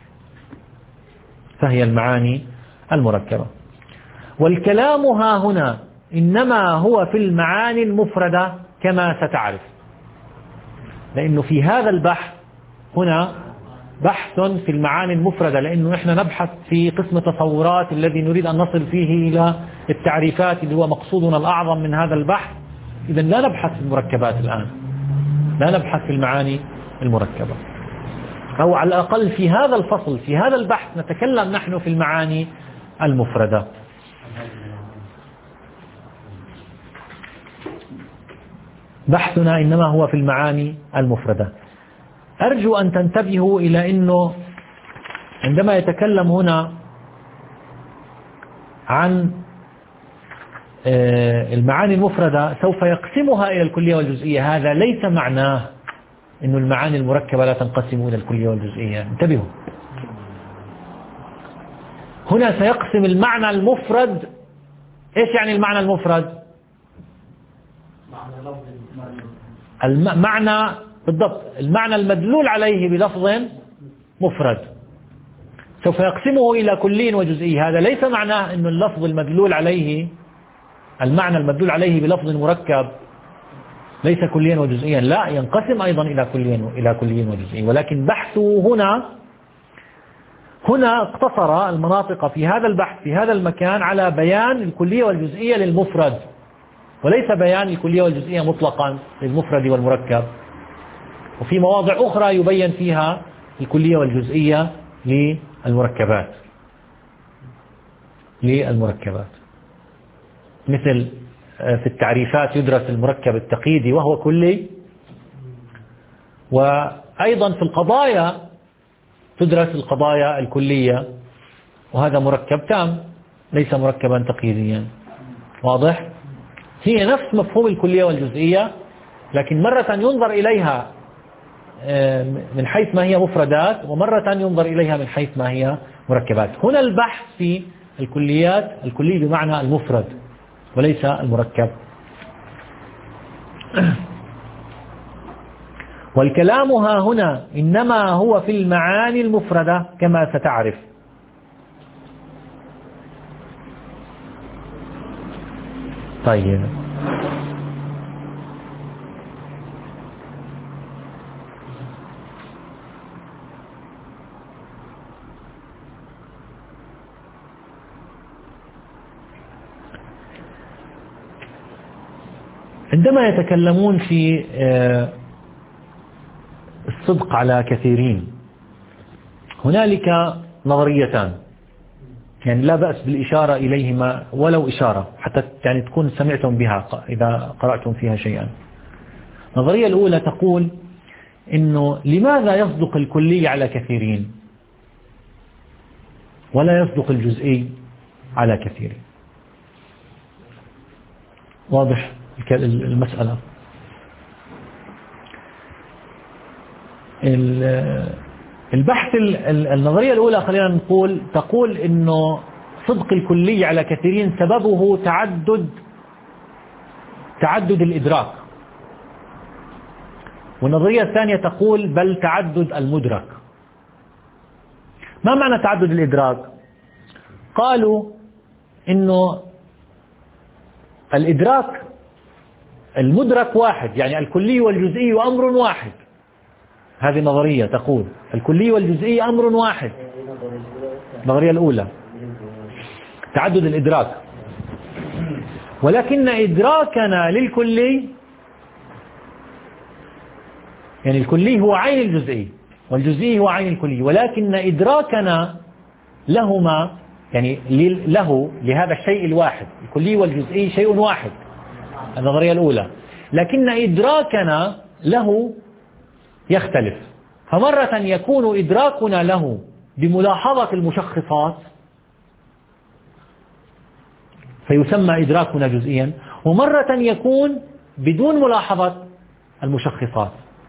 فهي المعاني المركبة. والكلام ها هنا إنما هو في المعاني المفردة كما ستعرف، لأنه في هذا البحث هنا بحث في المعاني المفردة، لأنه إحنا نبحث في قسم تصورات الذي نريد أن نصل فيه إلى التعريفات اللي هو مقصودنا الأعظم من هذا البحث. إذا لا نبحث في المركبات الآن، لا نبحث في المعاني المركبة، أو على الأقل في هذا الفصل في هذا البحث نتكلم نحن في المعاني المفردة. بحثنا إنما هو في المعاني المفردة. أرجو أن تنتبهوا إلى أنه عندما يتكلم هنا عن المعاني المفردة سوف يقسمها إلى الكلية والجزئية. هذا ليس معناه أن المعاني المركبة لا تنقسم إلى الكلية والجزئية. انتبهوا، هنا سيقسم المعنى المفرد. إيش يعني المعنى المفرد؟ المعنى بالضبط، المعنى المدلول عليه بلفظ مفرد سوف يقسمه إلى كلي وجزئي. هذا ليس معناه أن اللفظ المدلول عليه، المعنى المدلول عليه بلفظ مركب ليس كليا وجزئيا، لا، ينقسم أيضا إلى كليا إلى كلي وجزئي. ولكن بحثه هنا هنا اقتصر المناطق في هذا البحث في هذا المكان على بيان الكلية والجزئية للمفرد، وليس بيان الكلية والجزئية مطلقا للمفرد والمركب. وفي مواضع أخرى يبين فيها الكلية والجزئية للمركبات للمركبات مثل في التعريفات يدرس المركب التقييدي وهو كلي، وأيضا في القضايا تدرس القضايا الكلية وهذا مركب تام ليس مركبا تقييديا. واضح؟ هي نفس مفهوم الكلية والجزئية، لكن مرة ينظر إليها من حيث ما هي مفردات، ومرة ينظر إليها من حيث ما هي مركبات. هنا البحث في الكليات، الكلي بمعنى المفرد وليس المركب. والكلام ها هنا إنما هو في المعاني المفردة كما ستعرف. طيب، عندما يتكلمون في الصدق على كثيرين هنالك نظريتان، يعني لا بأس بالإشارة إليهما ولو إشارة حتى يعني تكون سمعتم بها إذا قرأتم فيها شيئا. النظرية الأولى تقول إنه لماذا يصدق الكلي على كثيرين ولا يصدق الجزئي على كثيرين؟ واضح المسألة؟ البحث النظرية الأولى خلينا نقول تقول إنه صدق الكلي على كثيرين سببه تعدد تعدد الإدراك، والنظرية الثانية تقول بل تعدد المدرك. ما معنى تعدد الإدراك؟ قالوا إنه الإدراك المدرك واحد، يعني الكلي والجزئي أمر واحد. هذه نظرية تقول الكلي والجزئي أمر واحد، النظرية الأولى تعدد الإدراك. ولكن إدراكنا للكلي، يعني الكلي هو عين الجزئي والجزئي هو عين الكلي، ولكن إدراكنا لهما يعني له لهذا الشيء الواحد، الكلي والجزئي شيء واحد، النظرية الأولى، لكن إدراكنا له يختلف. فمرة يكون إدراكنا له بملاحظة المشخصات فيسمى إدراكنا جزئيا، ومرة يكون بدون ملاحظة المشخصات.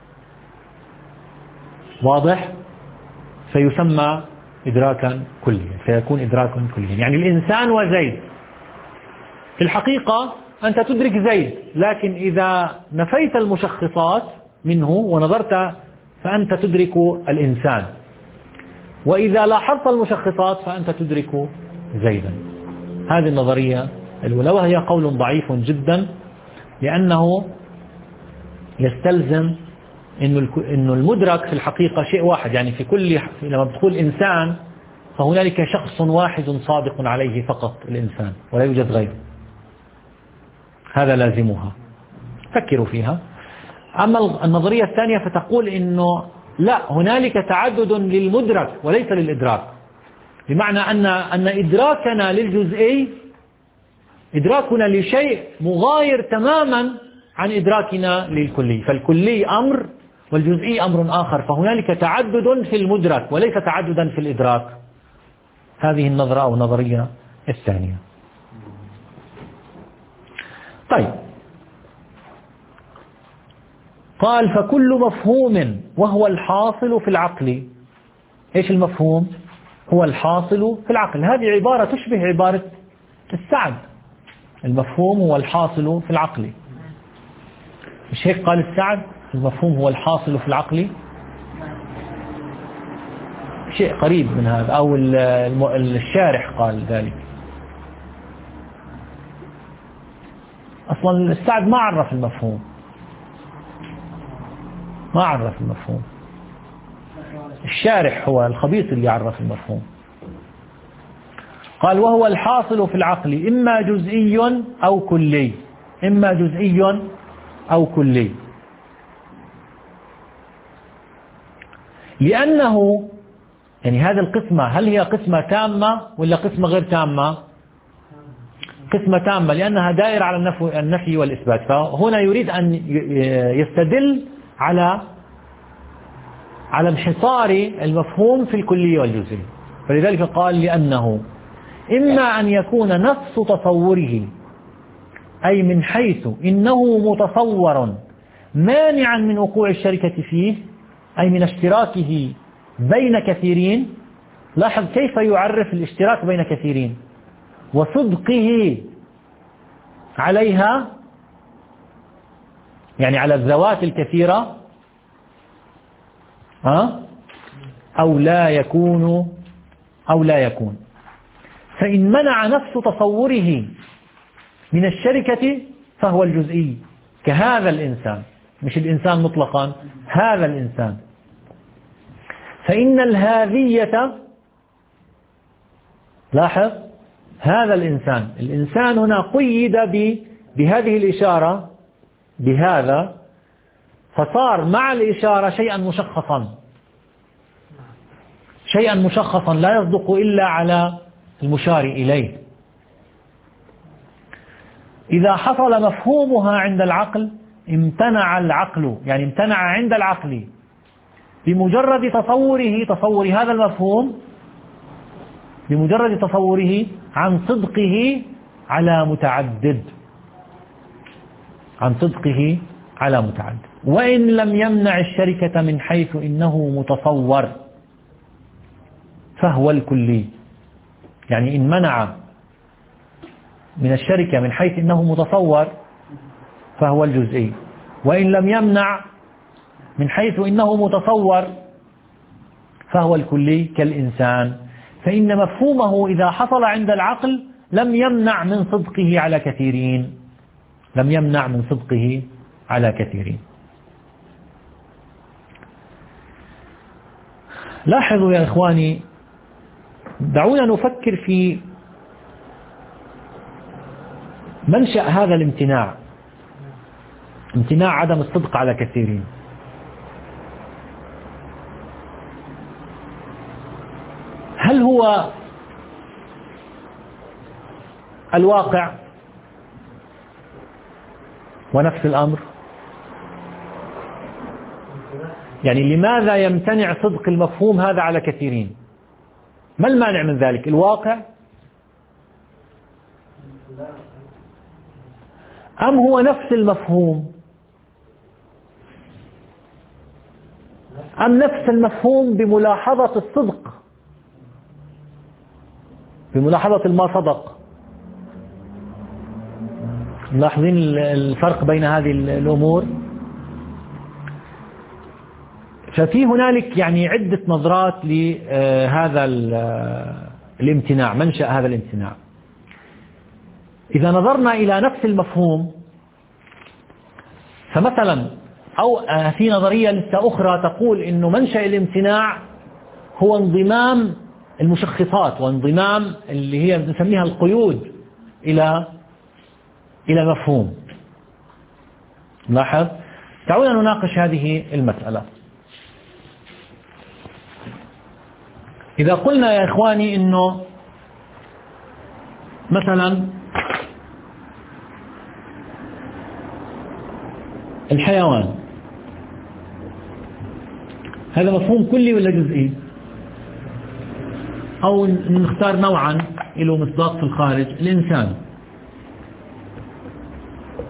واضح؟ فيسمى إدراكا كليا، فيكون إدراكا كليا. يعني الإنسان وزيد في الحقيقة أنت تدرك زيد، لكن إذا نفيت المشخصات منه ونظرت فأنت تدرك الإنسان، وإذا لاحظت المشخصات فأنت تدرك زيدا. هذه النظرية الأولى، وهي قول ضعيف جدا لأنه يستلزم إنه المدرك في الحقيقة شيء واحد. يعني في كل لما بتقول إنسان فهنالك شخص واحد صادق عليه فقط، الإنسان، ولا يوجد غيره. هذا لازمها، فكروا فيها. أما النظرية الثانية فتقول إنه لا، هنالك تعدد للمدرك وليس للإدراك، بمعنى أن أن إدراكنا للجزئي إدراكنا لشيء مغاير تماما عن إدراكنا للكلي، فالكلي أمر والجزئي أمر آخر، فهنالك تعدد في المدرك وليس تعددا في الإدراك. هذه النظرة أو النظرية الثانية. طيب، قال فكل مفهوم وهو الحاصل في العقل. إيش المفهوم؟ هو الحاصل في العقل. هذه عبارة تشبه عبارة السعد، المفهوم هو الحاصل في العقل. مش هيك قال السعد؟ المفهوم هو الحاصل في العقل، شيء قريب من هذا، أو الشارح قال ذلك. أصلا السعد ما عرف المفهوم، ما عرف المفهوم، الشارح هو الخبيث اللي عرف المفهوم. قال وهو الحاصل في العقل إما جزئي أو كلي، إما جزئي أو كلي، لأنه يعني هذه القسمة هل هي قسمة تامة ولا قسمة غير تامة؟ قسمة تامة، لأنها دائرة على النفي, النفي والإثبات. فهنا يريد أن يستدل على على انحصار المفهوم في الكلية والجزئي، فلذلك قال لأنه إما أن يكون نفس تصوره، أي من حيث إنه متصور مانعا من وقوع الشركة فيه، أي من اشتراكه بين كثيرين. لاحظ كيف يعرف الاشتراك بين كثيرين، وصدقه عليها، يعني على الذوات الكثيرة، ها؟ أو لا يكون أو لا يكون. فإن منع نفس تصوره من الشركة فهو الجزئي، كهذا الإنسان، مش الإنسان مطلقا، هذا الإنسان. فإن الهذية، لاحظ هذا الإنسان، الإنسان هنا قيد بهذه الإشارة بهذا، فصار مع الإشارة شيئا مشخصا، شيئا مشخصا لا يصدق إلا على المشار إليه. إذا حصل مفهومها عند العقل امتنع العقل، يعني امتنع عند العقل بمجرد تصوره، تصور هذا المفهوم، بمجرد تصوره عن صدقه على متعدد، عن صدقه على متعدد. وإن لم يمنع الشركة من حيث إنه متصور فهو الكلي، يعني إن منع من الشركة من حيث إنه متصور فهو الجزئي، وإن لم يمنع من حيث إنه متصور فهو الكلي كالإنسان. فإن مفهومه إذا حصل عند العقل لم يمنع من صدقه على كثيرين، لم يمنع من صدقه على كثيرين. لاحظوا يا إخواني، دعونا نفكر في منشأ هذا الامتناع، امتناع عدم الصدق على كثيرين. هل هو الواقع ونفس الأمر؟ يعني لماذا يمتنع صدق المفهوم هذا على كثيرين؟ ما المانع من ذلك؟ الواقع أم هو نفس المفهوم، أم نفس المفهوم بملاحظة الصدق، بملاحظة الما صدق؟ ملاحظين الفرق بين هذه الأمور؟ ففي هنالك يعني عدة نظرات لهذا الامتناع، منشأ هذا الامتناع. إذا نظرنا إلى نفس المفهوم، فمثلا أو في نظرية لسه أخرى تقول إنه منشأ الامتناع هو انضمام المشخصات وانضمام اللي هي نسميها القيود إلى إلى مفهوم. لاحظ، دعونا نناقش هذه المسألة. إذا قلنا يا إخواني إنه مثلا الحيوان هذا مفهوم كلي ولا جزئي؟ أو نختار نوعا له مصداق في الخارج، الإنسان.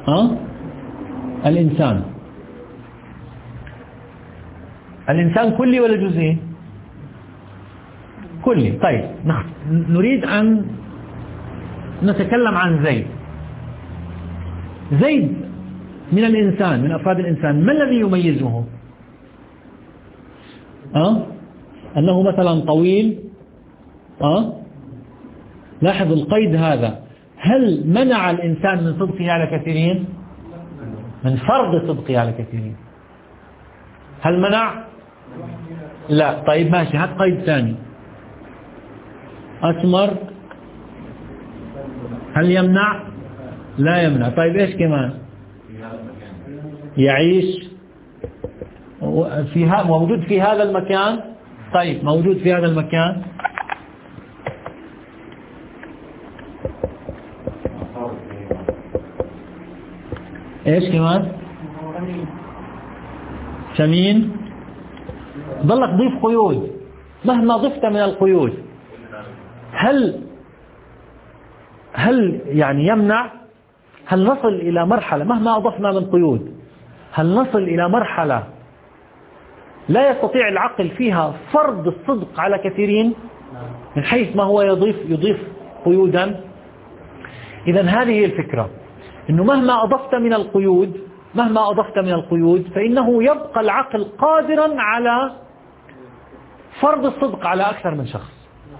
أه؟ الإنسان الإنسان كلي ولا جزئي؟ كلي. طيب نريد أن نتكلم عن زيد. زيد من الإنسان، من أفراد الإنسان، ما الذي يميزه؟ أه؟ أنه مثلا طويل. أه؟ لاحظ القيد هذا، هل منع الإنسان من صدقه على كثيرين؟ من فرض صدقه على كثيرين. هل منع؟ لا. طيب ماشي، هات قيد ثاني. أسمر، هل يمنع؟ لا يمنع. طيب إيش كمان؟ يعيش في ها... موجود في هذا المكان. طيب موجود في هذا المكان. ايش كمان؟ سمين. ظلك ضيف قيود، مهما ضفت من القيود هل هل يعني يمنع؟ هل نصل إلى مرحلة مهما أضفنا من قيود، هل نصل إلى مرحلة لا يستطيع العقل فيها فرض الصدق على كثيرين من حيث ما هو يضيف يضيف قيودا؟ إذا هذه هي الفكرة، إنه مهما أضفت من القيود مهما أضفت من القيود فإنه يبقى العقل قادرا على فرض الصدق على أكثر من شخص،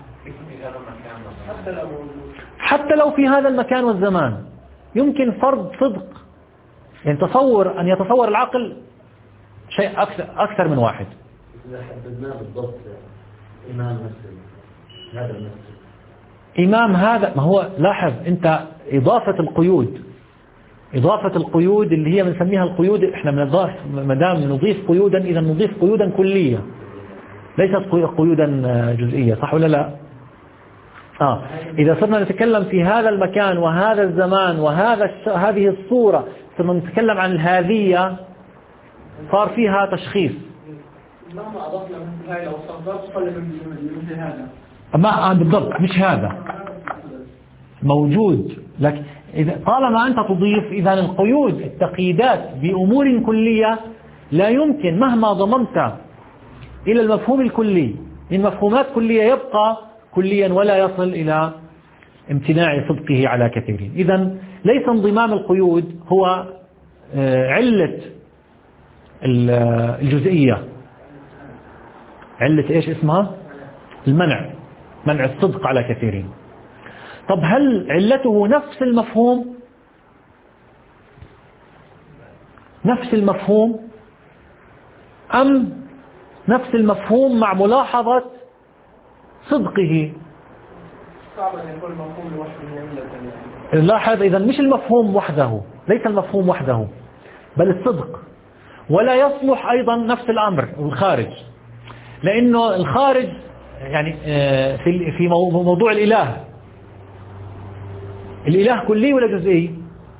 حتى لو في هذا المكان والزمان يمكن فرض صدق. يعني تصور أن يتصور العقل شيء أكثر, أكثر من واحد. إذا حددناه بالضبط إمام مسلم، هذا المسلم إمام هذا، ما هو لاحظ أنت إضافة القيود، إضافة القيود اللي هي بنسميها القيود، إحنا بنضاف ما دام نضيف قيودا إذا نضيف قيودا كلية ليست قيودا جزئية، صح ولا لا؟ آه. إذا صرنا نتكلم في هذا المكان وهذا الزمان وهذا هذه الصورة، صرنا نتكلم عن الهذية، صار فيها تشخيص. مهما أضفنا مثل هاي لو صدرت قلب مثل هذا ما بالضبط مش هذا موجود لك. إذا طالما أنت تضيف، إذا القيود التقييدات بأمور كلية لا يمكن مهما ضممت إلى المفهوم الكلي من مفهومات كلية يبقى كليا ولا يصل إلى امتناع صدقه على كثيرين. إذا ليس انضمام القيود هو علة الجزئية، علة إيش اسمها؟ المنع، منع الصدق على كثيرين. طب هل علته نفس المفهوم؟ نفس المفهوم أم نفس المفهوم مع ملاحظة صدقه؟ صعب أن يكون المفهوم لوحده. لاحظ إذا مش المفهوم وحده، ليس المفهوم وحده بل الصدق. ولا يصلح أيضا نفس الأمر الخارج، لأنه الخارج يعني في في موضوع الإله، الإله كلي ولا جزئي؟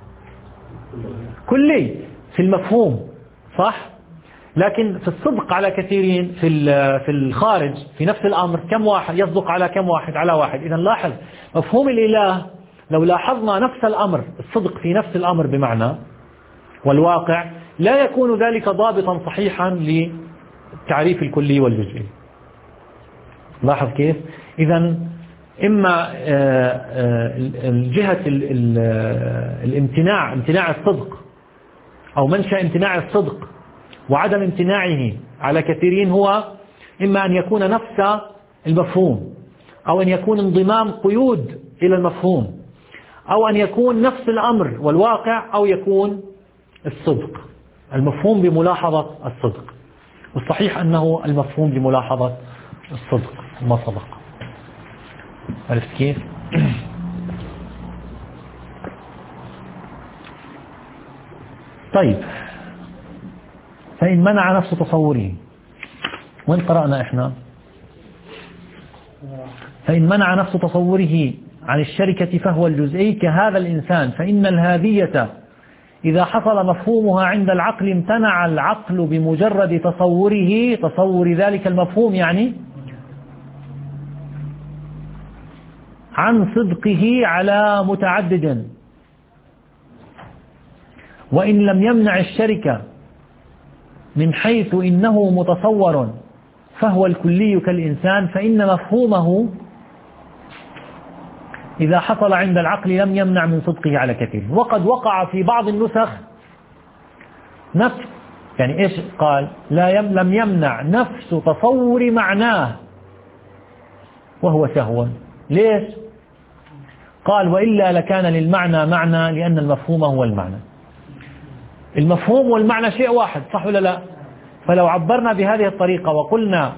كلي في المفهوم، صح؟ لكن في الصدق على كثيرين في في الخارج في نفس الأمر كم واحد يصدق على كم واحد؟ على واحد. إذا لاحظ مفهوم الإله لو لاحظنا نفس الأمر، الصدق في نفس الأمر بمعنى والواقع، لا يكون ذلك ضابطا صحيحا للتعريف الكلي والجزئي. لاحظ كيف؟ إذا إما الجهة الامتناع، امتناع الصدق أو منشأ امتناع الصدق وعدم امتناعه على كثيرين هو إما أن يكون نفس المفهوم، أو أن يكون انضمام قيود إلى المفهوم، أو أن يكون نفس الأمر والواقع، أو يكون الصدق المفهوم بملاحظة الصدق. والصحيح أنه المفهوم بملاحظة الصدق ما صدق. عرفت كيف؟ طيب، فإن منع نفس تصوره، وين قرأنا إحنا؟ فإن منع نفس تصوره عن الشركة فهو الجزئي كهذا الإنسان، فإن الهذية إذا حصل مفهومها عند العقل امتنع العقل بمجرد تصوره، تصور ذلك المفهوم يعني، عن صدقه على متعدد. وإن لم يمنع الشركة من حيث إنه متصور فهو الكلي كالإنسان، فإن مفهومه إذا حصل عند العقل لم يمنع من صدقه على كثير. وقد وقع في بعض النسخ نفس، يعني إيش قال؟ لا يم لم يمنع نفس تصور معناه وهو سهو. ليش؟ قال وإلا لكان للمعنى معنى لأن المفهوم هو المعنى. المفهوم والمعنى شيء واحد، صح ولا لا؟ فلو عبرنا بهذه الطريقة وقلنا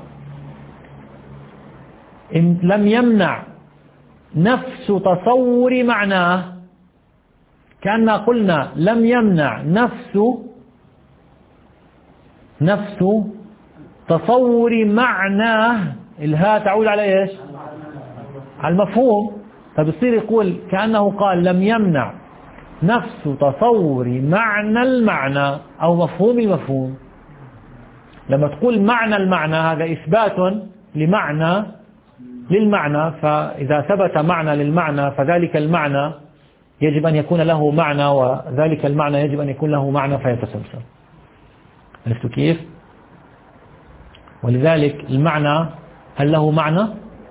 إن لم يمنع نفس تصور معناه، كأننا قلنا لم يمنع نفس نفس تصور معناه، الهاء تعود على إيش؟ على المفهوم. فبصير يقول كأنه قال لم يمنع نفس تصور معنى المعنى أو مفهوم المفهوم. لما تقول معنى المعنى هذا إثبات لمعنى للمعنى، فإذا ثبت معنى للمعنى فذلك المعنى يجب أن يكون له معنى، وذلك المعنى يجب أن يكون له معنى فيتسلسل. عرفتوا كيف؟ ولذلك المعنى هل له معنى؟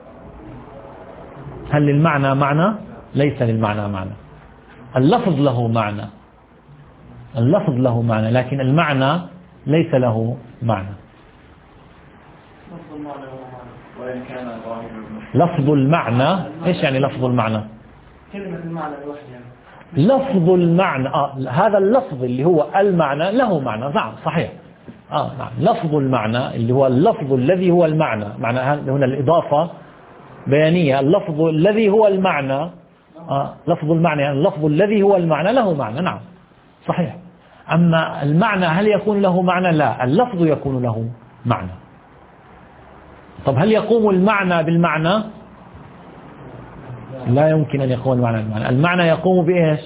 هل للمعنى معنى؟ ليس للمعنى معنى. اللفظ له معنى، اللفظ له معنى، لكن المعنى ليس له معنى. لفظ المعنى، ايش يعني لفظ المعنى؟ كلمة المعنى لوحدها. لفظ المعنى، آه هذا اللفظ اللي هو المعنى له معنى، نعم صحيح. آه نعم، لفظ المعنى اللي هو اللفظ الذي هو المعنى، معنى هنا الإضافة بيانية، اللفظ الذي هو المعنى، آه لفظ المعنى يعني اللفظ الذي هو المعنى له معنى، نعم صحيح. أما المعنى هل يكون له معنى؟ لا، اللفظ يكون له معنى. طب هل يقوم المعنى بالمعنى؟ لا يمكن أن يقوم المعنى بالمعنى. المعنى يقوم بإيش؟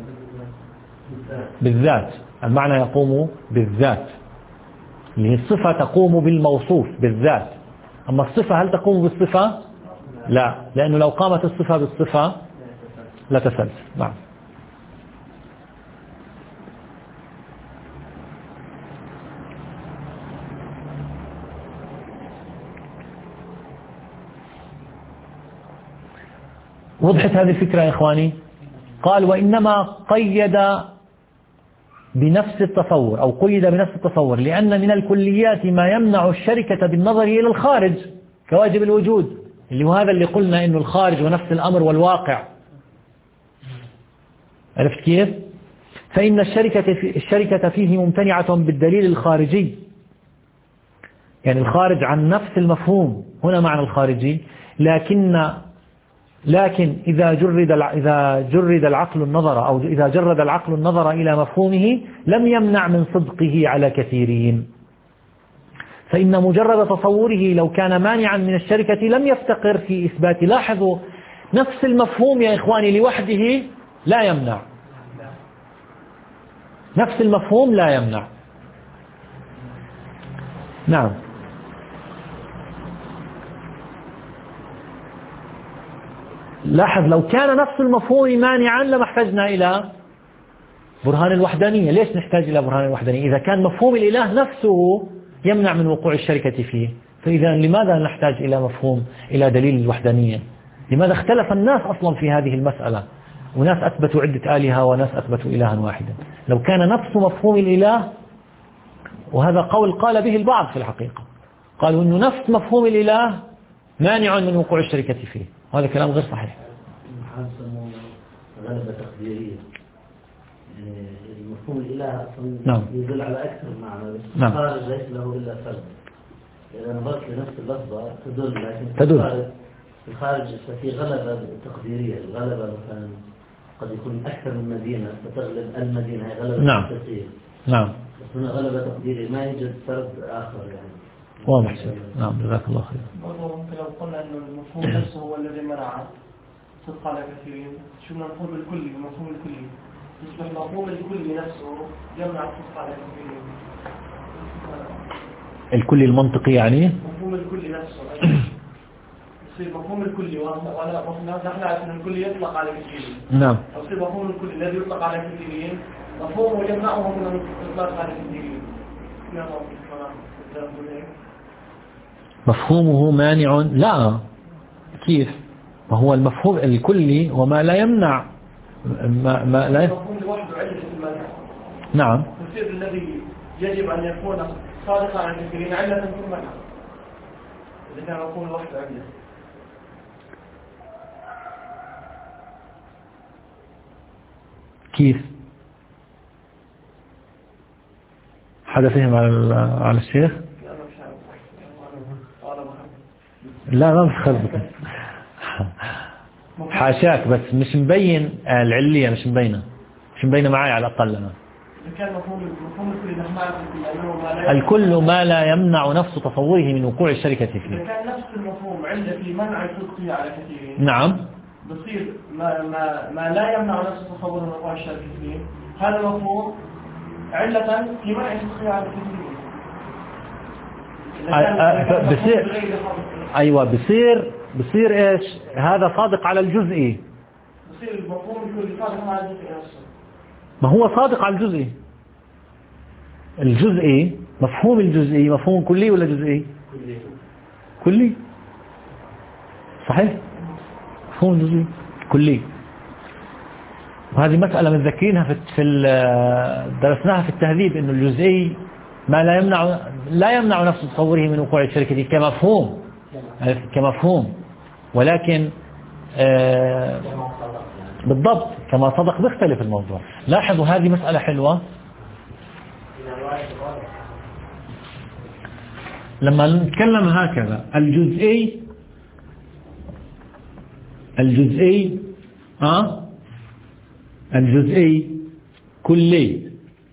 بالذات. المعنى يقوم بالذات، اللي هي الصفة تقوم بالموصوف بالذات. أما الصفة هل تقوم بالصفة؟ لا، لأنه لو قامت الصفة بالصفة لتسلسل. نعم. وضحت هذه الفكرة يا إخواني؟ قال وإنما قيد بنفس التصور أو قيد بنفس التصور لأن من الكليات ما يمنع الشركة بالنظر إلى الخارج كواجب الوجود، اللي هو هذا اللي قلنا إنه الخارج ونفس الأمر والواقع. عرفت كيف؟ فإن الشركة في الشركة فيه ممتنعة بالدليل الخارجي، يعني الخارج عن نفس المفهوم، هنا معنى الخارجي. لكن لكن إذا جرد إذا جرد العقل النظر أو إذا جرد العقل النظر إلى مفهومه لم يمنع من صدقه على كثيرين، فإن مجرد تصوره لو كان مانعا من الشركة لم يفتقر في إثبات. لاحظوا نفس المفهوم يا إخواني لوحده لا يمنع، نفس المفهوم لا يمنع. نعم. لاحظ لو كان نفس المفهوم مانعا لما احتجنا إلى برهان الوحدانية. ليش نحتاج إلى برهان الوحدانية؟ إذا كان مفهوم الإله نفسه يمنع من وقوع الشركة فيه، فإذا لماذا نحتاج إلى مفهوم إلى دليل الوحدانية؟ لماذا اختلف الناس أصلا في هذه المسألة؟ وناس أثبتوا عدة آلهة وناس أثبتوا إلها واحدا. لو كان نفس مفهوم الإله، وهذا قول قال به البعض في الحقيقة، قالوا أنه نفس مفهوم الإله مانع من وقوع الشركة فيه، هذا كلام غير صحيح. غلبة تقديرية، المفهوم الإله أصلا نعم. يدل على أكثر معنى، بس نعم. الخارج ليس له إلا فرد. إذا نظرت لنفس اللفظة تدل، لكن تدل الخارج في غلبة تقديرية. الغلبة مثلا قد يكون أكثر من مدينة فتغلب المدينة، هي غلبة نعم. تقديرية. نعم. بس هنا غلبة تقديرية، ما يوجد فرد آخر يعني. واضح. نعم جزاك الله خير. برضه ممكن لو قلنا أنه المفهوم نفسه هو الذي منع صدق على كثيرين، شو المفهوم الكلي؟ المفهوم الكلي يصبح المفهوم الكلي نفسه يمنع الصدق على كثيرين. الكلي المنطقي يعني؟ المفهوم الكلي نفسه يصير مفهوم الكلي، وأنا نحن نعرف أن الكلي يطلق على كثيرين. نعم. يصير مفهوم الكلي الذي يطلق على كثيرين مفهومه يمنعه من الإطلاق على الدين. مفهومه مانع؟ لا، كيف؟ ما هو المفهوم الكلي وما لا يمنع ما, ما لا المفهوم لوحده علة المنع. نعم. التفسير الذي يجب أن يكون صادقا عن الكثيرين علة في المنع. إذا كان مفهوم لوحده علة. كيف؟ حدا فهم على على الشيخ؟ لا ما بخربط حاشاك، بس مش مبين العلية، مش مبينة مش مبينة معي على الأقل أنا. إذا كان مفهوم مفهوم الكل نحن الكل ما لا يمنع نفس تصوره من وقوع الشركة فيه. إذا كان نفس المفهوم عنده في منع الصدق على كثيرين. نعم. بصير ما ما ما لا يمنع نفس تصوره من وقوع الشركة فيه، هذا مفهوم علة في منع الصدق على كثيرين. بصير أيوة بصير بصير إيش هذا صادق على الجزئي. بصير المفهوم الكلي صادق على الجزئي نفسه. ما هو صادق على الجزئي. الجزئي مفهوم الجزئي مفهوم كلي ولا جزئي؟ كلي. كلي صحيح. مفهوم الجزئي كلي. وهذه مسألة متذكرينها في في درسناها في التهذيب، إنه الجزئي ما لا يمنع لا يمنع نفس تصوره من وقوع الشركة كمفهوم كمفهوم، ولكن آه بالضبط كما صدق بيختلف الموضوع. لاحظوا هذه مسألة حلوة. لما نتكلم هكذا الجزئي الجزئي اه الجزئي كلي،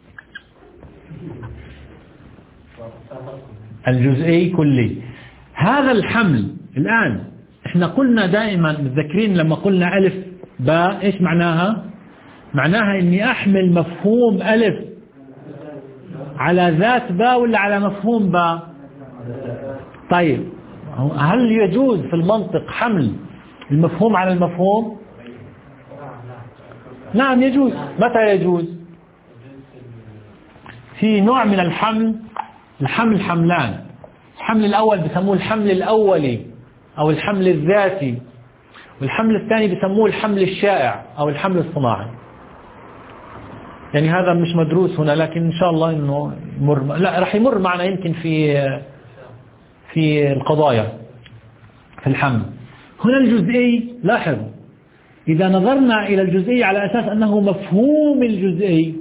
الجزئي كلي. هذا الحمل الآن احنا قلنا دائما متذكرين لما قلنا ألف باء ايش معناها؟ معناها اني احمل مفهوم ألف على ذات باء ولا على مفهوم باء؟ طيب هل يجوز في المنطق حمل المفهوم على المفهوم؟ نعم يجوز. متى يجوز؟ في نوع من الحمل، الحمل حملان. الحمل الأول بيسموه الحمل الأولي أو الحمل الذاتي، والحمل الثاني بيسموه الحمل الشائع أو الحمل الصناعي. يعني هذا مش مدروس هنا، لكن إن شاء الله إنه يمر، لا راح يمر معنا يمكن في في القضايا في الحمل. هنا الجزئي، لاحظوا إذا نظرنا إلى الجزئي على أساس أنه مفهوم الجزئي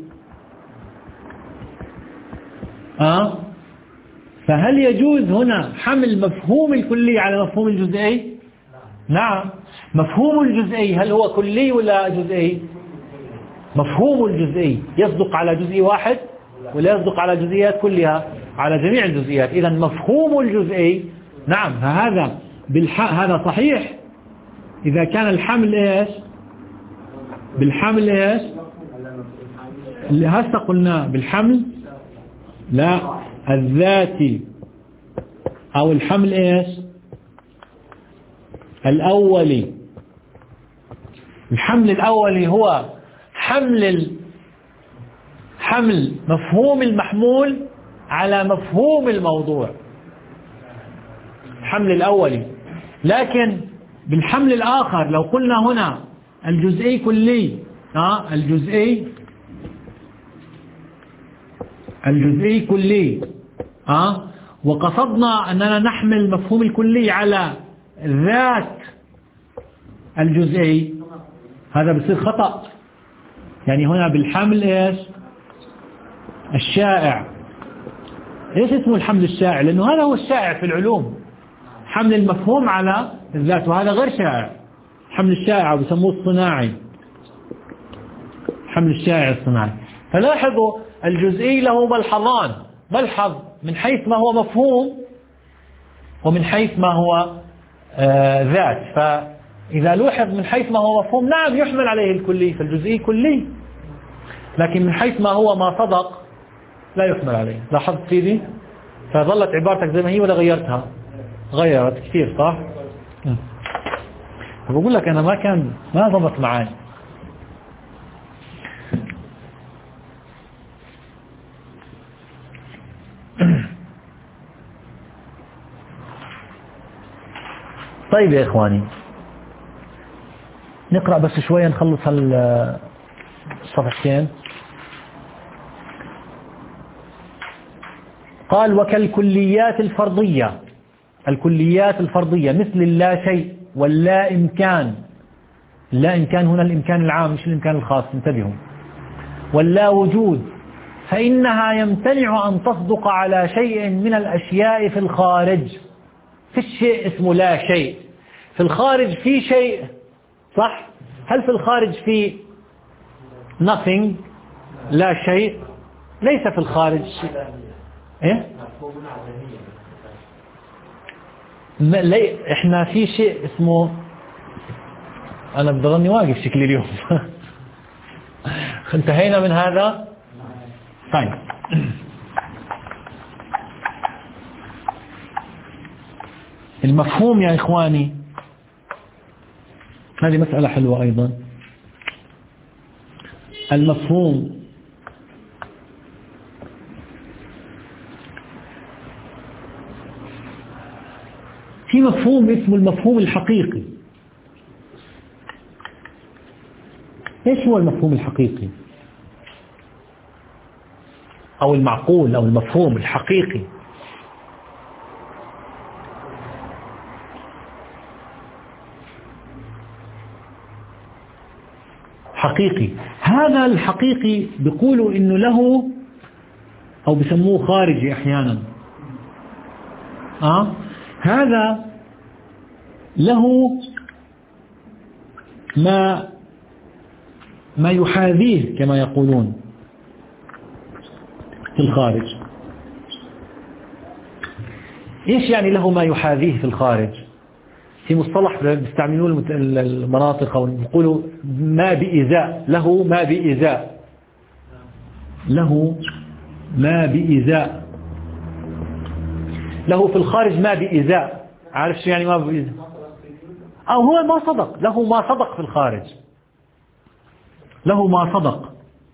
آه فهل يجوز هنا حمل مفهوم الكلي على مفهوم الجزئي؟ نعم. مفهوم الجزئي هل هو كلي ولا جزئي؟ مفهوم الجزئي يصدق على جزئي واحد ولا يصدق على جزئيات كلها؟ على جميع الجزئيات. إذا مفهوم الجزئي نعم هذا بالح... هذا صحيح إذا كان الحمل إيش؟ بالحمل إيش؟ اللي هسه قلناه بالحمل لا الذاتي أو الحمل إيش؟ الأولي. الحمل الأولي هو حمل ال... حمل مفهوم المحمول على مفهوم الموضوع، الحمل الأولي. لكن بالحمل الآخر لو قلنا هنا الجزئي كلي آه الجزئي الجزئي كلي آه وقصدنا أننا نحمل مفهوم الكلي على ذات الجزئي، هذا بصير خطأ. يعني هنا بالحمل إيش؟ الشائع. إيش اسمه الحمل الشائع؟ لأنه هذا هو الشائع في العلوم، حمل المفهوم على الذات، وهذا غير شائع. حمل الشائع بيسموه الصناعي، حمل الشائع الصناعي. فلاحظوا الجزئي له ملحظان، ملحظ من حيث ما هو مفهوم ومن حيث ما هو آه ذات. فإذا لوحظ من حيث ما هو مفهوم نعم يحمل عليه الكلي، فالجزئي كلي، لكن من حيث ما هو ما صدق لا يحمل عليه. لاحظت سيدي؟ فظلت عبارتك زي ما هي ولا غيرتها؟ غيرت كثير صح؟ بقول لك أنا ما كان ما ضبط معي. طيب يا إخواني، نقرأ بس شوية نخلص الصفحتين. قال وكالكليات الفرضية، الكليات الفرضية مثل اللا شيء واللا إمكان. اللا إمكان هنا الإمكان العام مش الإمكان الخاص، انتبهوا. واللا وجود، فإنها يمتنع أن تصدق على شيء من الأشياء في الخارج. في الشيء اسمه لا شيء، في الخارج في شيء، صح؟ هل في الخارج في nothing لا شيء؟ ليس في الخارج شيء. إيه؟ ما لي إحنا في شيء اسمه، أنا بضلني واقف شكلي اليوم. انتهينا من هذا. طيب المفهوم يا إخواني، هذه مسألة حلوة أيضا. المفهوم في مفهوم اسمه المفهوم الحقيقي. ايش هو المفهوم الحقيقي او المعقول او المفهوم الحقيقي؟ حقيقي، هذا الحقيقي بيقولوا انه له، او بسموه خارجي احيانا. اه هذا له ما ما يحاذيه كما يقولون في الخارج. ايش يعني له ما يحاذيه في الخارج؟ في مصطلح بيستعملون المناطق او يقولوا ما بإزاء، له ما بإزاء، له ما بإزاء، له في الخارج ما بإزاء. عارف شو يعني ما بإزاء؟ او هو ما صدق، له ما صدق في الخارج، له ما صدق،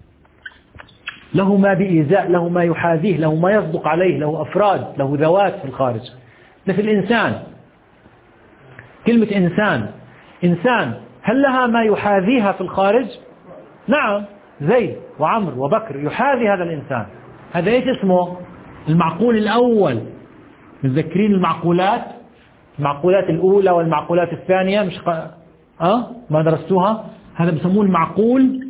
له ما بإيذاء، له ما يحاذيه، له ما يصدق عليه، له أفراد، له ذوات في الخارج. مثل الإنسان، كلمة إنسان، إنسان هل لها ما يحاذيها في الخارج؟ نعم، زيد وعمر وبكر يحاذي هذا الإنسان. هذا إيش اسمه؟ المعقول الأول. متذكرين المعقولات؟ المعقولات الأولى والمعقولات الثانية، مش ق... أه؟ ما درستوها؟ هذا بسموه المعقول،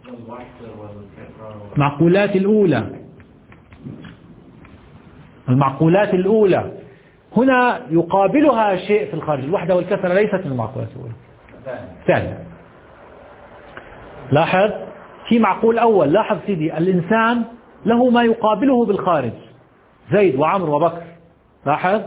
معقولات الأولى، المعقولات الأولى. هنا يقابلها شيء في الخارج، الوحدة والكسرة ليست من المعقولات الأولى، ثانية. لاحظ في معقول أول، لاحظ سيدي الإنسان له ما يقابله بالخارج، زيد وعمر وبكر، لاحظ.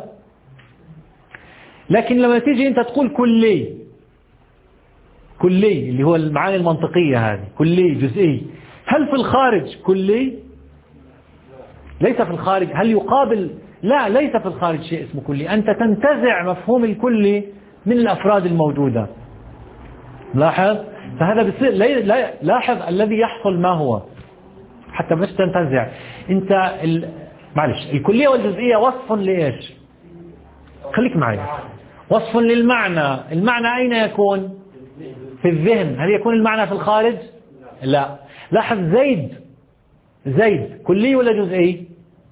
لكن لما تيجي أنت تقول كلي، كلي اللي هو المعاني المنطقية هذه، كلي جزئي، هل في الخارج كلي؟ ليس في الخارج. هل يقابل؟ لا، ليس في الخارج شيء اسمه كلي. أنت تنتزع مفهوم الكلي من الأفراد الموجودة، لاحظ. فهذا بصير، لاحظ الذي يحصل ما هو، حتى مش تنتزع أنت ال... معلش، الكلية والجزئية وصف لإيش؟ خليك معي، وصف للمعنى. المعنى أين يكون؟ في الذهن. هل يكون المعنى في الخارج؟ لا. لاحظ زيد، زيد كلي ولا جزئي؟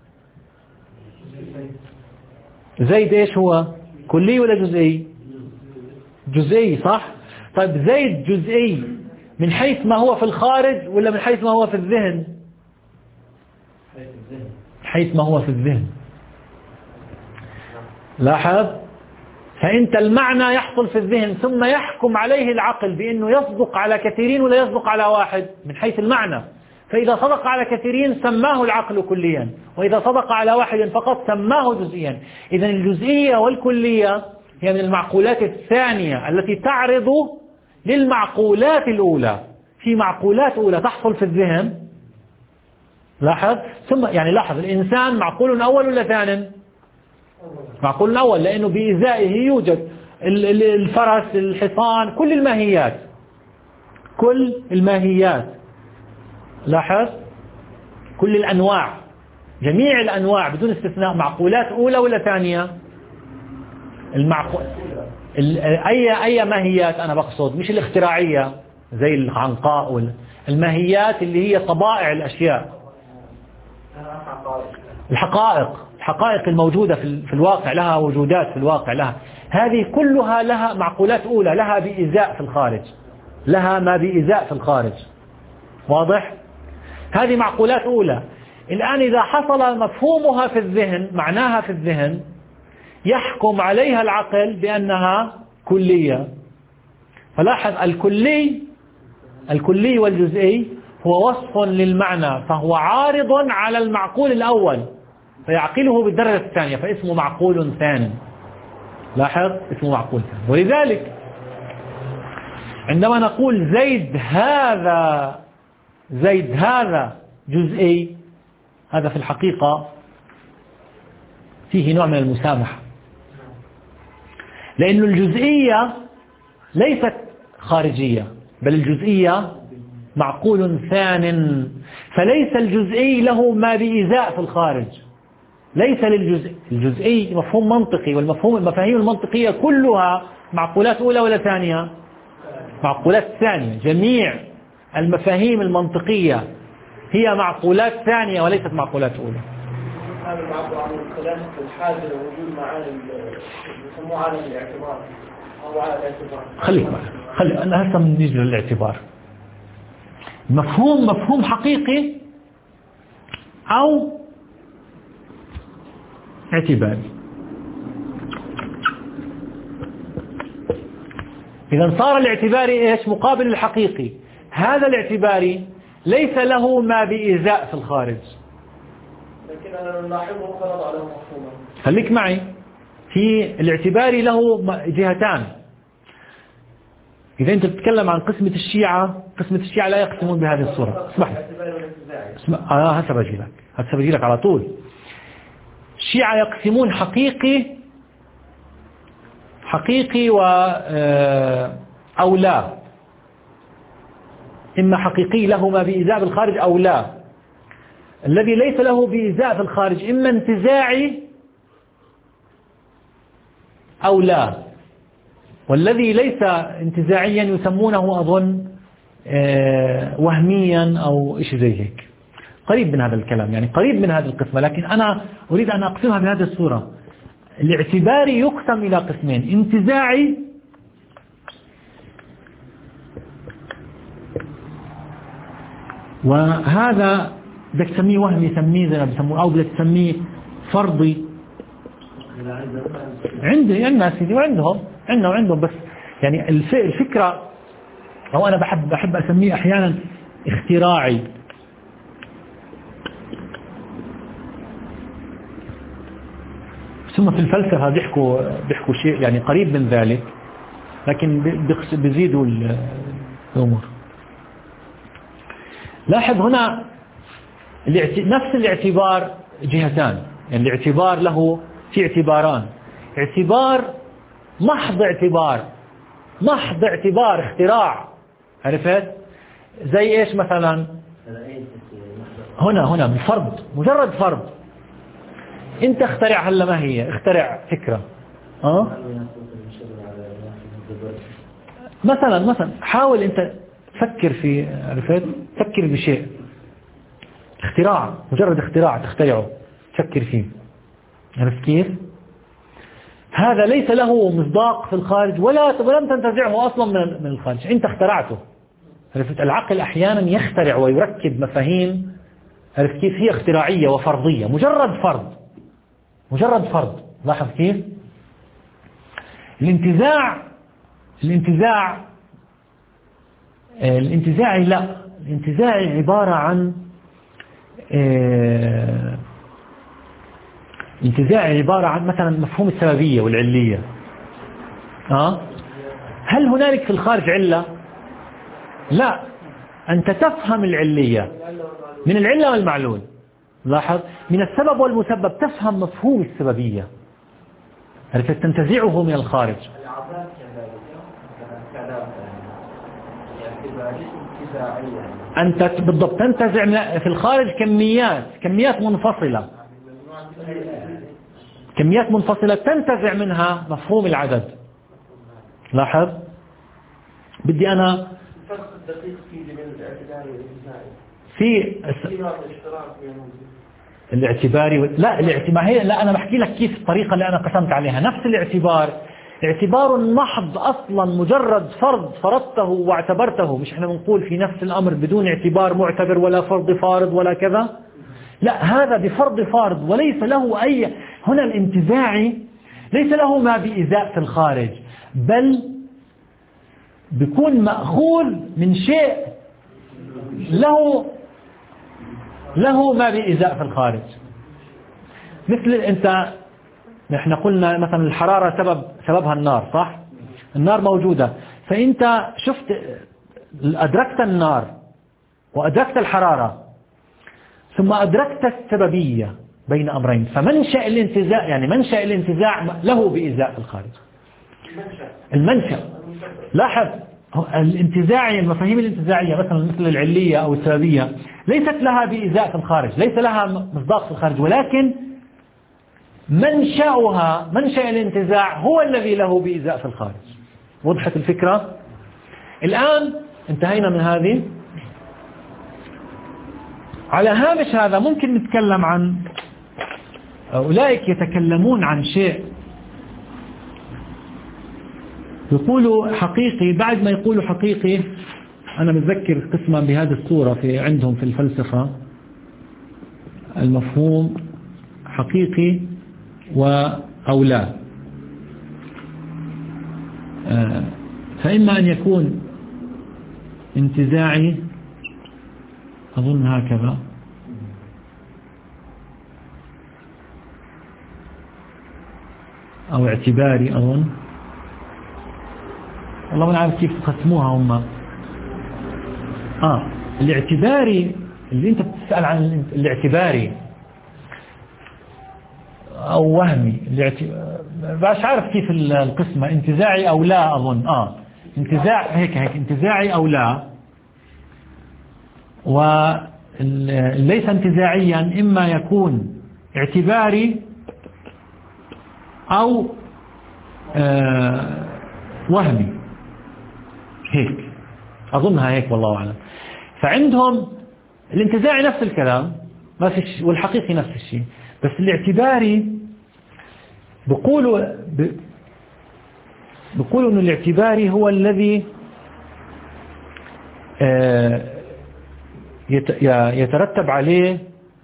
زيد ايش هو؟ كلي ولا جزئي؟ جزئي، صح. طيب زيد جزئي من حيث ما هو في الخارج ولا من حيث ما هو في الذهن؟ حيث ما هو في الذهن. لاحظ، فأنت المعنى يحصل في الذهن ثم يحكم عليه العقل بأنه يصدق على كثيرين ولا يصدق على واحد من حيث المعنى. فإذا صدق على كثيرين سماه العقل كليا، وإذا صدق على واحد فقط سماه جزئيا. إذن الجزئية والكلية هي من المعقولات الثانية التي تعرض للمعقولات الأولى. في معقولات أولى تحصل في الذهن، لاحظ. ثم يعني لاحظ الإنسان معقول أول ولا ثاني؟ معقول أول، لأنه بإزائه يوجد الفرس، الحصان، كل الماهيات، كل الماهيات، لاحظ، كل الأنواع، جميع الأنواع بدون استثناء معقولات أولى ولا ثانية؟ المعقول أي أي ماهيات أنا بقصد، مش الاختراعية زي العنقاء، الماهيات اللي هي طبائع الأشياء، الحقائق الحقائق الموجودة في الواقع، لها وجودات في الواقع، لها هذه كلها لها معقولات أولى، لها بإزاء في الخارج، لها ما بإزاء في الخارج. واضح؟ هذه معقولات أولى. الآن إذا حصل مفهومها في الذهن، معناها في الذهن، يحكم عليها العقل بأنها كلية. فلاحظ الكلي الكلي والجزئي هو وصف للمعنى، فهو عارض على المعقول الأول فيعقله بالدرجة الثانية، فاسمه معقول ثاني. لاحظ، اسمه معقول ثاني. ولذلك عندما نقول زيد هذا زيد هذا جزئي، هذا في الحقيقة فيه نوع من المسامحة، لأن الجزئية ليست خارجية، بل الجزئية معقول ثان، فليس الجزئي له ما بإزاء في الخارج. ليس للجزء الجزئي مفهوم منطقي، والمفهوم المفاهيم المنطقية كلها معقولات أولى ولا ثانية؟ معقولات ثانية. جميع المفاهيم المنطقية هي معقولات ثانية وليست معقولات أولى. هذا العبر عن الخلاف في الحاجة لوجود معاني يسموه عالم الاعتبار أو عالم الاعتبار. خليك معي، خلي أنا هسه نيجي للاعتبار. مفهوم مفهوم حقيقي أو اعتباري. إذا صار الاعتباري إيش؟ مقابل الحقيقي. هذا الاعتباري ليس له ما بإزاء في الخارج، لكن أنا نلاحظه فرض على مفهومه. خليك معي، في الاعتباري له جهتان. إذا أنت تتكلم عن قسمة الشيعة، قسمة الشيعة لا يقسمون بهذه الصورة. اسمح لي، اسمح آه هسه بجي لك هسه بجي لك على طول. الشيعة يقسمون حقيقي حقيقي و أو لا، إما حقيقي له ما بإزاء بالخارج أو لا. الذي ليس له بإزاء في الخارج إما انتزاعي أو لا، والذي ليس انتزاعيا يسمونه أظن وهميا أو إيش زي هيك، قريب من هذا الكلام، يعني قريب من هذه القسمة. لكن أنا أريد أن أقسمها بهذه الصورة. الاعتباري يقسم إلى قسمين: انتزاعي وهذا بدك تسميه وهمي، يسميه زي ما بسموه، أو بدك تسميه فرضي. عندي الناس دي وعندهم عندنا وعندهم، بس يعني الفكرة، أو أنا بحب بحب أسميه أحيانا اختراعي. ثم في الفلسفة بيحكوا بيحكوا شيء يعني قريب من ذلك، لكن بيزيدوا الأمور. لاحظ هنا نفس الاعتبار جهتان، يعني الاعتبار له في اعتباران: اعتبار محض اعتبار محض اعتبار اختراع، عرفت؟ زي ايش مثلا؟ هنا هنا فرض، مجرد فرض. انت اخترع، هلا ما هي اخترع فكرة اه مثلا مثلا حاول انت تفكر في، عرفت؟ فكر بشيء، اختراع، مجرد اختراع تخترعه تفكر فيه، عرفت كيف؟ هذا ليس له مصداق في الخارج ولا ولم تنتزعه اصلا من الخارج، انت اخترعته، عرفت؟ العقل احيانا يخترع ويركب مفاهيم، عرفت كيف؟ هي اختراعية وفرضية، مجرد فرض مجرد فرض. لاحظ كيف؟ الانتزاع الانتزاع الانتزاعي لا، الانتزاعي عبارة عن الانتزاعي عبارة عن مثلا مفهوم السببية والعلية. أه؟ هل هنالك في الخارج علة؟ لا، أنت تفهم العلية من العلة والمعلول. لاحظ، من السبب والمسبب تفهم مفهوم السببية، عرفت؟ تنتزعه من الخارج. أنت بالضبط تنتزع في الخارج كميات كميات منفصلة. كميات منفصلة تنتزع منها مفهوم العدد. لاحظ، بدي أنا الفرق الدقيق في بين الاعتباري والانتزاعي في في نوع الاشتراك بينهم. الاعتباري و... لا الاعتبار هي لا أنا بحكي لك كيف الطريقة اللي أنا قسمت عليها. نفس الاعتبار اعتبار محض أصلا، مجرد فرض فرضته واعتبرته. مش احنا بنقول في نفس الأمر بدون اعتبار معتبر ولا فرض فارض ولا كذا؟ لا، هذا بفرض فارض وليس له أي. هنا الانتزاعي ليس له ما بإزاء في الخارج، بل بيكون مأخوذ من شيء له له ما بإزاء في الخارج. مثل أنت، نحن قلنا مثلا الحرارة سبب سببها النار، صح؟ النار موجودة، فأنت شفت أدركت النار وأدركت الحرارة ثم أدركت السببية بين أمرين، فمنشأ الانتزاع يعني منشأ الانتزاع له بإزاء في الخارج. المنشأ، لاحظ الانتزاعي، المفاهيم الانتزاعية مثلا مثل العلية أو السببية ليست لها بإزاء في الخارج، ليس لها مصداق في الخارج، ولكن منشأها منشأ الانتزاع هو الذي له بإزاء في الخارج. وضحت الفكرة؟ الآن انتهينا من هذه. على هامش هذا ممكن نتكلم عن أولئك يتكلمون عن شيء يقولوا حقيقي. بعد ما يقولوا حقيقي، أنا متذكر قسما بهذه الصورة في عندهم في الفلسفة، المفهوم حقيقي أو لا. فإما أن يكون انتزاعي، أظن هكذا، أو اعتباري أظن، والله ما نعرف كيف قسموها هم. آه الاعتباري اللي أنت بتسأل عن الاعتباري أو وهمي، مش عارف كيف القسمة، انتزاعي أو لا أظن. آه انتزاع هيك هيك انتزاعي أو لا. وليس انتزاعيا إما يكون اعتباري أو آه وهمي، هيك أظنها هيك والله أعلم. فعندهم الانتزاعي نفس الكلام ما فيش، والحقيقي نفس الشيء، بس الاعتباري بيقولوا بيقولوا إنه الاعتباري هو الذي يترتب عليه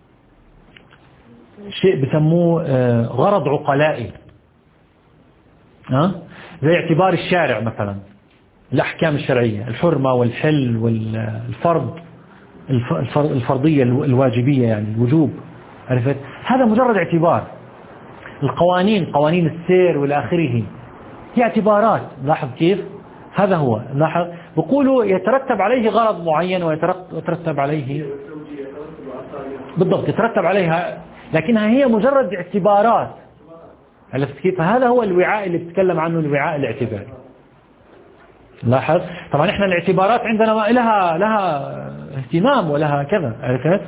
شيء بسموه غرض عقلائي، ها؟ زي اعتبار الشارع مثلا، الأحكام الشرعية، الحرمة والحل والفرض، الفرضية الواجبية يعني الوجوب، عرفت؟ هذا مجرد اعتبار. القوانين، قوانين السير والى آخره، هي اعتبارات. لاحظ كيف هذا هو. لاحظ بقولوا يترتب عليه غرض معين ويترتب عليه بالضبط، يترتب عليها، لكنها هي مجرد اعتبارات. عرفت كيف؟ هذا هو الوعاء اللي بتكلم عنه، الوعاء الاعتباري. لاحظ طبعا احنا الاعتبارات عندنا لها لها اهتمام ولها كذا، عرفت؟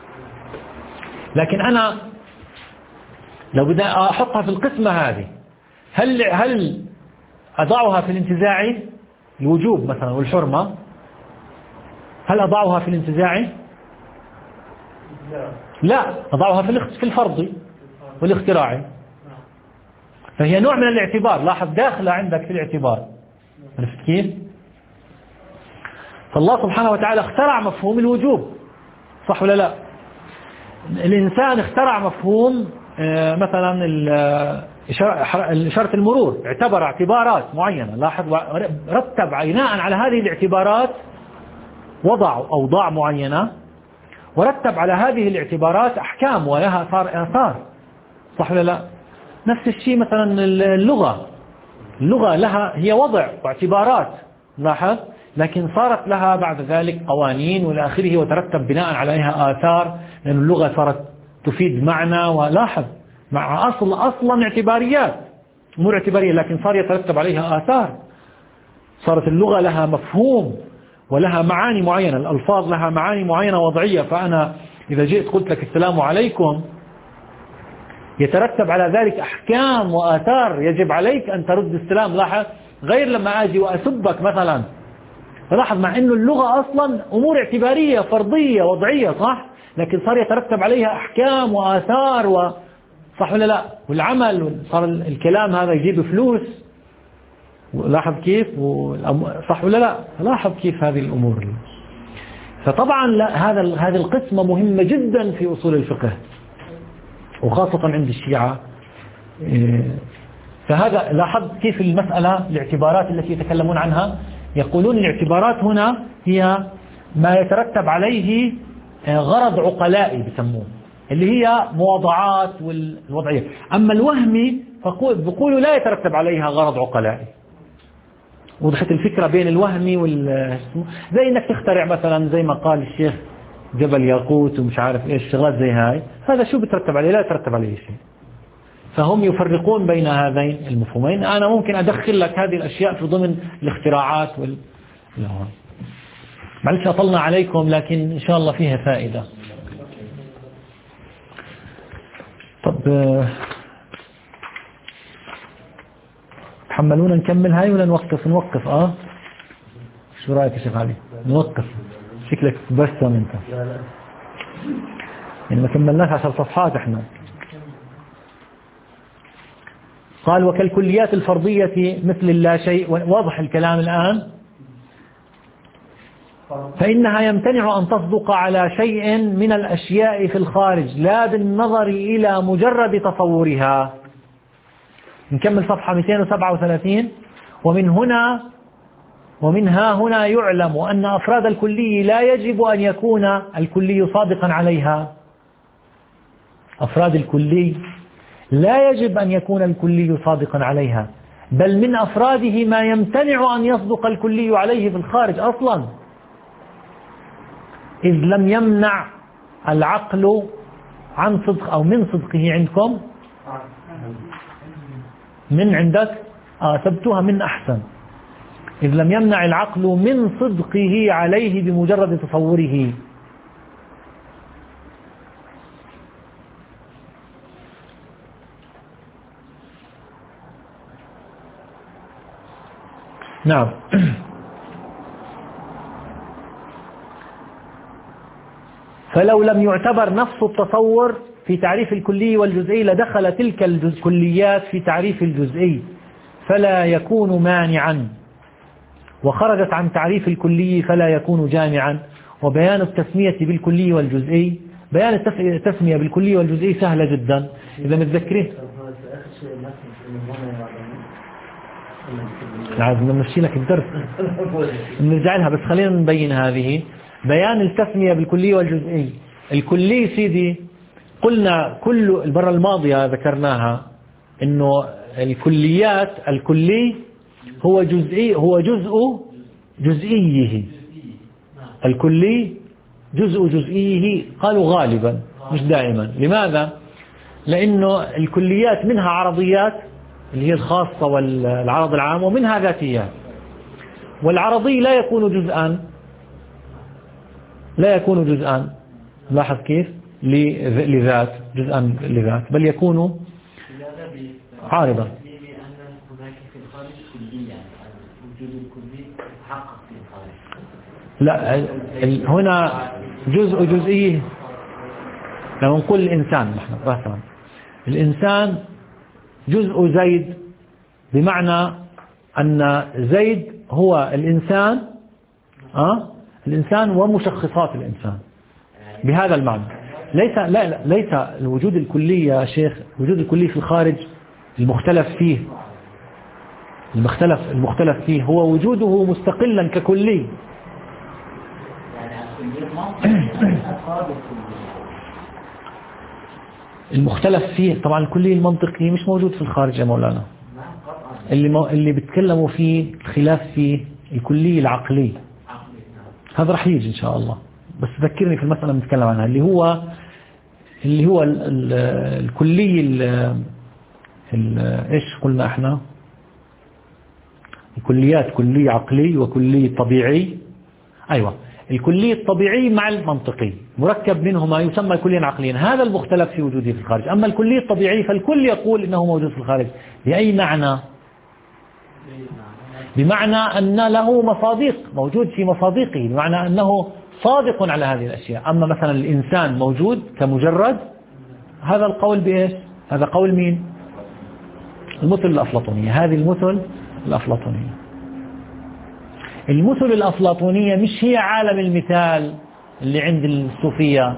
لكن انا لو بدي احطها في القسمة هذه، هل هل اضعها في الانتزاعي الوجوب مثلا والحرمة؟ هل اضعها في الانتزاعي؟ لا، اضعها في في الفرضي والاختراعي. فهي نوع من الاعتبار. لاحظ داخله عندك في الاعتبار. عرفت كيف؟ فالله سبحانه وتعالى اخترع مفهوم الوجوب، صح ولا لا؟ الإنسان اخترع مفهوم مثلا إشارة المرور، اعتبر اعتبارات معينة. لاحظ رتب بناء على هذه الاعتبارات، وضع أوضاع معينة، ورتب على هذه الاعتبارات أحكام ولها صار آثار، صح ولا لا؟ نفس الشيء مثلا اللغة، اللغة لها هي وضع واعتبارات، لاحظ، لكن صارت لها بعد ذلك قوانين والى آخره، وترتب بناء عليها آثار، لأن اللغة صارت تفيد معنى. ولاحظ مع أصل أصلا اعتباريات، أمور اعتبارية، لكن صار يترتب عليها آثار. صارت اللغة لها مفهوم ولها معاني معينة، الألفاظ لها معاني معينة وضعية. فأنا إذا جئت قلت لك السلام عليكم، يترتب على ذلك أحكام وآثار يجب عليك أن ترد السلام. لاحظ، غير لما أجي وأسبك مثلا، لاحظ مع أنه اللغة أصلا أمور اعتبارية فرضية وضعية صح، لكن صار يترتب عليها أحكام وآثار و... صح ولا لا؟ والعمل صار الكلام هذا يجيب فلوس، لاحظ كيف، صح ولا لا؟ لاحظ كيف هذه الأمور. فطبعا لا، هذا هذه القسمة مهمة جدا في أصول الفقه وخاصة عند الشيعة. فهذا لاحظ كيف المسألة، الاعتبارات التي يتكلمون عنها، يقولون الاعتبارات هنا هي ما يترتب عليه غرض عقلائي بسموه، اللي هي مواضعات والوضعية. أما الوهمي فبقولوا لا يترتب عليها غرض عقلائي. وضحت الفكرة بين الوهمي وال زي انك تخترع مثلا زي ما قال الشيخ جبل ياقوت ومش عارف ايش شغلات زي هاي، هذا شو بترتب عليه؟ لا يترتب عليه شيء. فهم يفرقون بين هذين المفهومين. انا ممكن ادخل لك هذه الاشياء في ضمن الاختراعات وال معلش اطلنا عليكم، لكن ان شاء الله فيها فائدة. طب حملونا نكمل هاي ولا نوقف؟ نوقف اه شو رأيك يا شيخ علي؟ نوقف. شكلك تبسم انت، يعني ما كملناش عشر صفحات احنا. قال وكالكليات الفرضية مثل اللا شيء، واضح الكلام الآن. فإنها يمتنع أن تصدق على شيء من الأشياء في الخارج لا بالنظر إلى مجرد تصورها. نكمل صفحة مئتين وسبعة وثلاثين. ومن هنا ومنها هنا يعلم أن أفراد الكلي لا يجب أن يكون الكلي صادقا عليها. أفراد الكلي لا يجب أن يكون الكلي صادقا عليها، بل من أفراده ما يمتنع أن يصدق الكلي عليه في الخارج أصلا، إذ لم يمنع العقل عن صدق أو من صدقه. عندكم من عندك آه سبتوها من أحسن. إذ لم يمنع العقل من صدقه عليه بمجرد تصوره. نعم. فلو لم يعتبر نفس التصور في تعريف الكلي والجزئي لدخل تلك الكليات في تعريف الجزئي فلا يكون مانعا، وخرجت عن تعريف الكلي فلا يكون جامعا. وبيان التسمية بالكلي والجزئي، بيان التسمية بالكلي والجزئي سهلة جدا إذا متذكرين. لازم نمشي لك الدرس نرجع لها، بس خلينا نبين هذه. بيان التسمية بالكلي والجزئي. الكلي سيدي قلنا كل المرة الماضية ذكرناها إنه الكليات الكلي هو جزئي، هو جزء جزئيه. الكلي جزء جزئيه قالوا غالبا مش دائما. لماذا؟ لأنه الكليات منها عرضيات اللي هي الخاصة والعرض العام، ومنها ذاتيات. والعرضي لا يكون جزءا لا يكون جزءا لاحظ كيف لذات جزءا لذات، بل يكون عارضا. لا هنا جزء جزئي. لما نقول الإنسان نحن مثلا الإنسان جزء زيد، بمعنى أن زيد هو الإنسان أه؟ الإنسان ومشخصات الإنسان بهذا المعنى. ليس لا لا ليس الوجود الكلي يا شيخ، الوجود الكلي في الخارج المختلف فيه المختلف المختلف فيه هو وجوده مستقلا ككلي. المختلف فيه طبعا الكلي المنطقي مش موجود في الخارج يا مولانا. اللي مو اللي بيتكلموا فيه الخلاف فيه الكلي العقلي، هذا رح يجي إن شاء الله، بس ذكرني في المسألة بنتكلم عنها اللي هو اللي هو ال ال الكلي ال ال إيش قلنا إحنا؟ الكليات كلي عقلي وكلي طبيعي. أيوة، الكلي الطبيعي مع المنطقي مركب منهما يسمى كليا عقليا، هذا المختلف في وجوده في الخارج. أما الكلي الطبيعي فالكل يقول إنه موجود في الخارج. بأي معنى؟ بمعنى أن له مصادق، موجود في مصادقه، بمعنى أنه صادق على هذه الأشياء. أما مثلا الإنسان موجود كمجرد، هذا القول بإيش؟ هذا قول مين؟ المثل الأفلاطونية. هذه المثل الأفلاطونية. المثل الأفلاطونية مش هي عالم المثال اللي عند الصوفية،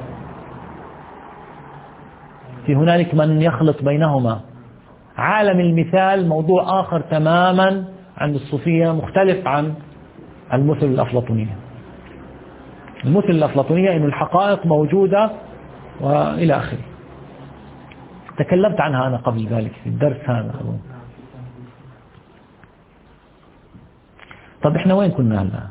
في هنالك من يخلط بينهما. عالم المثال موضوع آخر تماما عند الصوفية، مختلف عن المثل الأفلاطونية. المثل الأفلاطونية إن الحقائق موجودة وإلى آخره، تكلمت عنها أنا قبل ذلك في الدرس هذا. طب إحنا وين كنا هلا؟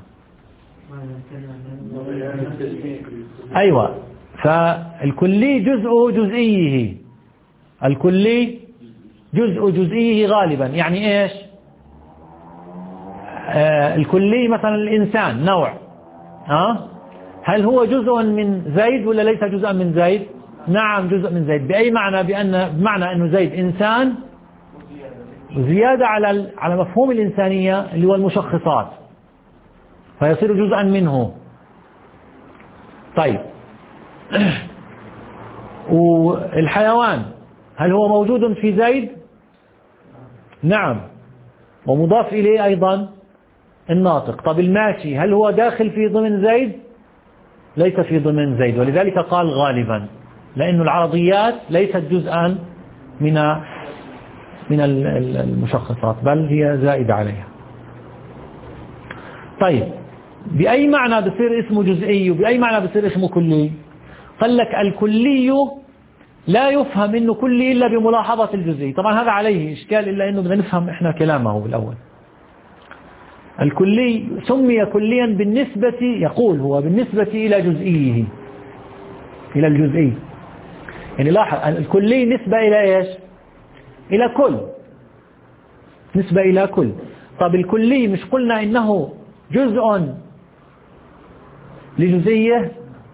أيوة، فالكلي جزء جزئيه، الكلي جزء جزئيه غالبا. يعني إيش؟ آه الكلي مثلا الإنسان نوع، آه هل هو جزء من زيد ولا ليس جزءا من زيد؟ نعم جزء من زيد. بأي معنى؟ بأن بمعنى أنه زيد إنسان زيادة على على مفهوم الإنسانية اللي هو المشخصات، فيصير جزءا منه. طيب والحيوان هل هو موجود في زيد؟ نعم، ومضاف إليه أيضا الناطق. طب الماشي هل هو داخل في ضمن زيد؟ ليس في ضمن زيد، ولذلك قال غالبا، لأن العرضيات ليست جزءا من من المشخصات، بل هي زائدة عليها. طيب بأي معنى بصير اسمه جزئي وبأي معنى بصير اسمه كلي؟ قال لك الكلي لا يفهم انه كلي إلا بملاحظة الجزئي. طبعا هذا عليه إشكال، إلا أنه بدنا نفهم إحنا كلامه بالأول. الكلي سمي كليا بالنسبة، يقول هو بالنسبة إلى جزئيه، إلى الجزئي. يعني لاحظ الكلي نسبة إلى إيش؟ إلى كل، نسبة إلى كل. طب الكلي مش قلنا إنه جزء لجزئية؟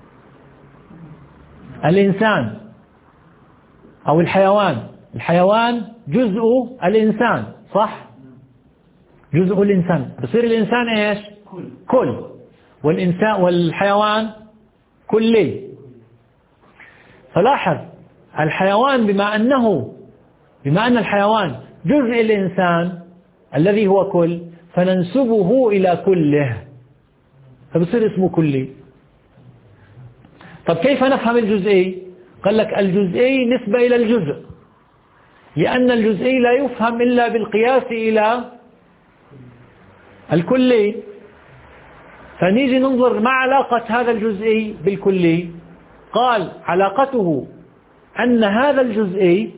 الإنسان أو الحيوان، الحيوان جزء الإنسان، صح؟ جزء الإنسان، بصير الإنسان إيش؟ كل، والإنسان والحيوان كلي. فلاحظ الحيوان بما أنه بما أن الحيوان جزء الإنسان الذي هو كل، فننسبه إلى كله، فبصير اسمه كلي. طب كيف نفهم الجزئي؟ قال لك الجزئي نسبة إلى الجزء، لأن الجزئي لا يفهم إلا بالقياس إلى الكلي. فنيجي ننظر ما علاقة هذا الجزئي بالكلي. قال علاقته أن هذا الجزئي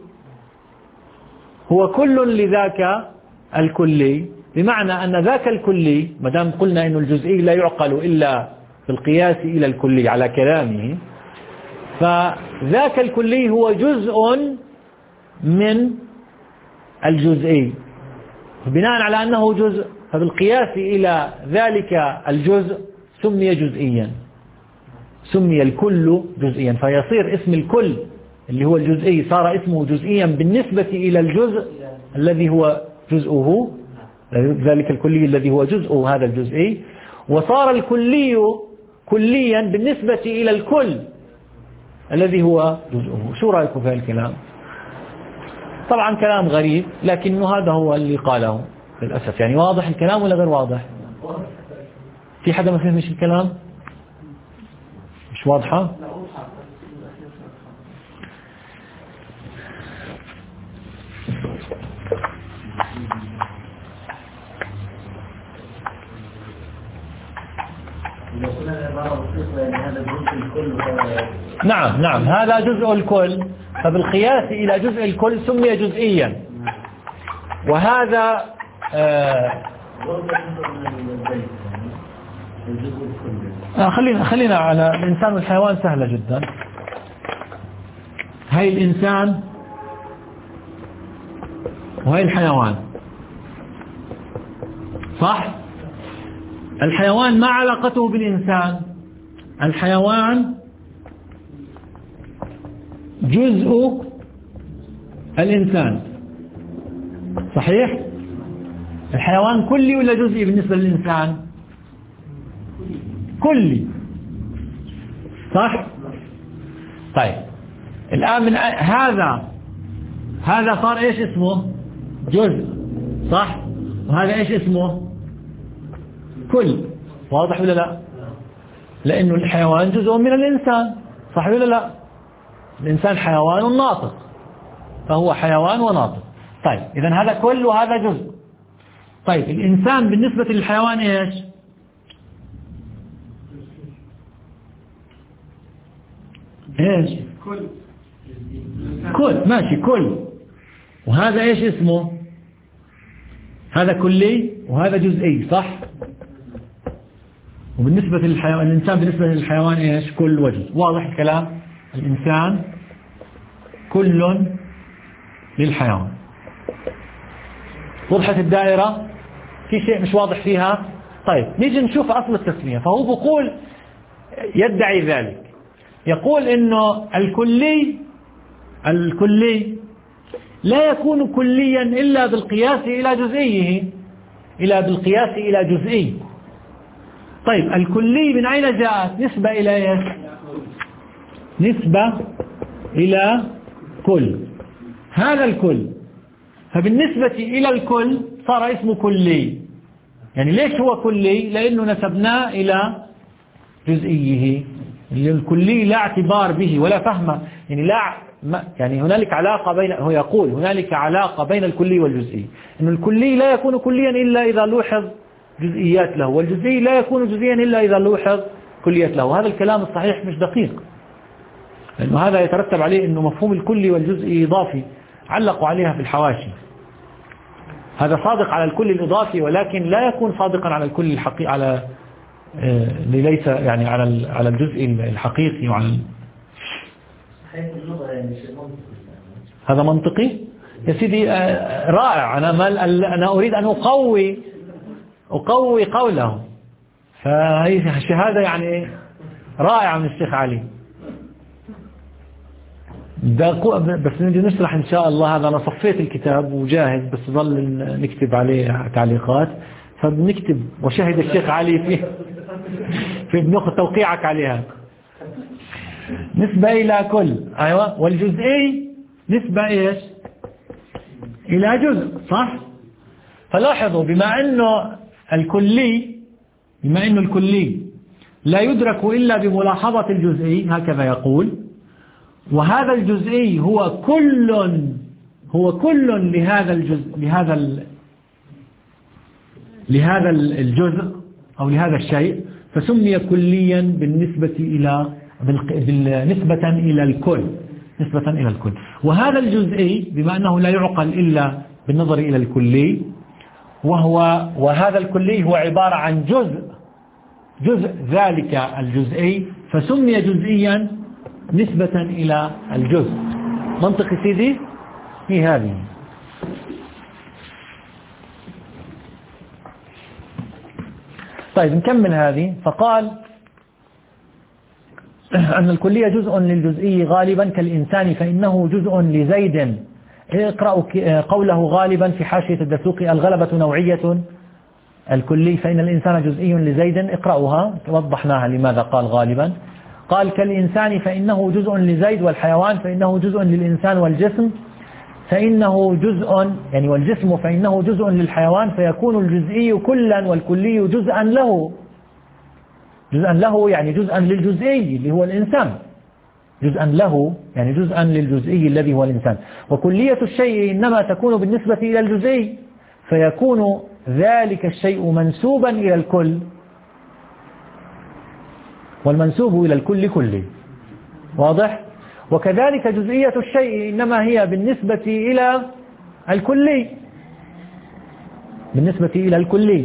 هو كل لذاك الكلي، بمعنى أن ذاك الكلي، مدام قلنا أن الجزئي لا يعقل إلا بالقياس إلى الكلي على كلامه، فذاك الكلي هو جزء من الجزئي، بناء على أنه جزء، فبالقياس إلى ذلك الجزء سمي جزئيا، سمي الكل جزئيا. فيصير اسم الكل اللي هو الجزئي صار اسمه جزئيا بالنسبة إلى الجزء الذي هو جزءه، ذلك الكلي الذي هو جزء هذا الجزئي، وصار الكلي كليا بالنسبة إلى الكل الذي هو جزءه. شو رأيكم في الكلام؟ طبعا كلام غريب، لكنه هذا هو اللي قاله للأسف. يعني واضح الكلام ولا غير واضح؟ في حدا ما فهمش الكلام؟ مش واضحة؟ نعم نعم، هذا جزء الكل، فبالقياس إلى جزء الكل سمي جزئيا. وهذا آه خلينا خلينا على الإنسان والحيوان، سهلة جدا. هاي الإنسان وهي الحيوان، صح؟ الحيوان ما علاقته بالإنسان؟ الحيوان جزء الإنسان، صحيح؟ الحيوان كلي ولا جزئي بالنسبة للإنسان؟ كلي، صح؟ طيب الآن من هذا هذا صار إيش اسمه؟ جزء، صح؟ وهذا إيش اسمه؟ كل. واضح ولا لا؟ لأنه الحيوان جزء من الإنسان، صح ولا لا؟ الإنسان حيوان ناطق، فهو حيوان وناطق. طيب إذن هذا كل وهذا جزء. طيب الإنسان بالنسبة للحيوان إيش؟ إيش؟ كل كل، ماشي، كل. وهذا إيش اسمه؟ هذا كلي وهذا جزئي، صح؟ وبالنسبة للحيوان، الإنسان بالنسبة للحيوان إيش؟ كل وجزء. واضح الكلام؟ الإنسان كل للحيوان. وضحت الدائرة؟ في شيء مش واضح فيها؟ طيب نيجي نشوف أصل التسمية. فهو بيقول، يدعي ذلك، يقول إنه الكلي الكلي لا يكون كليا إلا بالقياس إلى جزئيه، إلى بالقياس إلى جزئي. طيب الكلي من أين جاءت؟ نسبة إلى إيش؟ نسبة إلى كل. هذا الكل، فبالنسبة إلى الكل صار اسمه كلي. يعني ليش هو كلي؟ لأنه نسبناه إلى جزئيه. الكلي لا اعتبار به ولا فهم، يعني لا يعني هنالك علاقة بين، هو يقول هنالك علاقة بين الكلي والجزئي، إنه الكلي لا يكون كليا إلا إذا لوحظ جزئيات له، والجزئي لا يكون جزئيا إلا إذا لوحظ كليات له. هذا الكلام الصحيح مش دقيق، لأنه هذا يترتب عليه أنه مفهوم الكلي والجزئي إضافي، علقوا عليها في الحواشي. هذا صادق على الكل الإضافي، ولكن لا يكون صادقا على الكل الحقيقي، على ليس يعني على على الجزء الحقيقي وعلى هذا منطقي يا سيدي. رائع. أنا ما أنا أريد أن أقوي أقوي قوله، فهي شهادة يعني رائعة من الشيخ علي. بس نجي نشرح إن شاء الله. هذا أنا صفيت الكتاب وجاهز، بس ظل نكتب عليه تعليقات، فبنكتب وشهد الشيخ علي فيه في بناخذ توقيعك عليها. نسبة إلى كل، أيوة. والجزئي نسبة إيش؟ إلى جزء، صح؟ فلاحظوا بما أنه الكلي بما أنه الكلي لا يدرك إلا بملاحظة الجزئي، هكذا يقول، وهذا الجزئي هو كل هو كل لهذا الجزء لهذا ال لهذا الجزء أو لهذا الشيء، فسمي كليا بالنسبة إلى بالنسبة إلى الكل نسبة إلى الكل. وهذا الجزئي بما أنه لا يعقل إلا بالنظر إلى الكلي، وهو وهذا الكلي هو عبارة عن جزء جزء ذلك الجزئي، فسمي جزئيا نسبة إلى الجزء. منطق سيدي هي هذه. طيب نكمل هذه. فقال أن الكلية جزء للجزئي غالبا كالإنسان فإنه جزء لزيد. اقرأوا قوله غالبا في حاشية الدسوقي: الغلبة نوعية الكلي فإن الإنسان جزئي لزيد. اقرأوها، وضحناها لماذا قال غالبا. قال كالإنسان فإنه جزء لزيد، والحيوان فإنه جزء للإنسان، والجسم فإنه جزء يعني والجسم فإنه جزء للحيوان، فيكون الجزئي كلا والكلي جزءا له. جزءا له يعني جزءا للجزئي اللي هو الإنسان، جزءا له يعني جزءا للجزئي الذي هو الإنسان. وكلية الشيء إنما تكون بالنسبة إلى الجزئي، فيكون ذلك الشيء منسوبا إلى الكل، والمنسوب إلى الكل كلي. واضح؟ وكذلك جزئية الشيء إنما هي بالنسبة إلى الكلي، بالنسبة إلى الكلي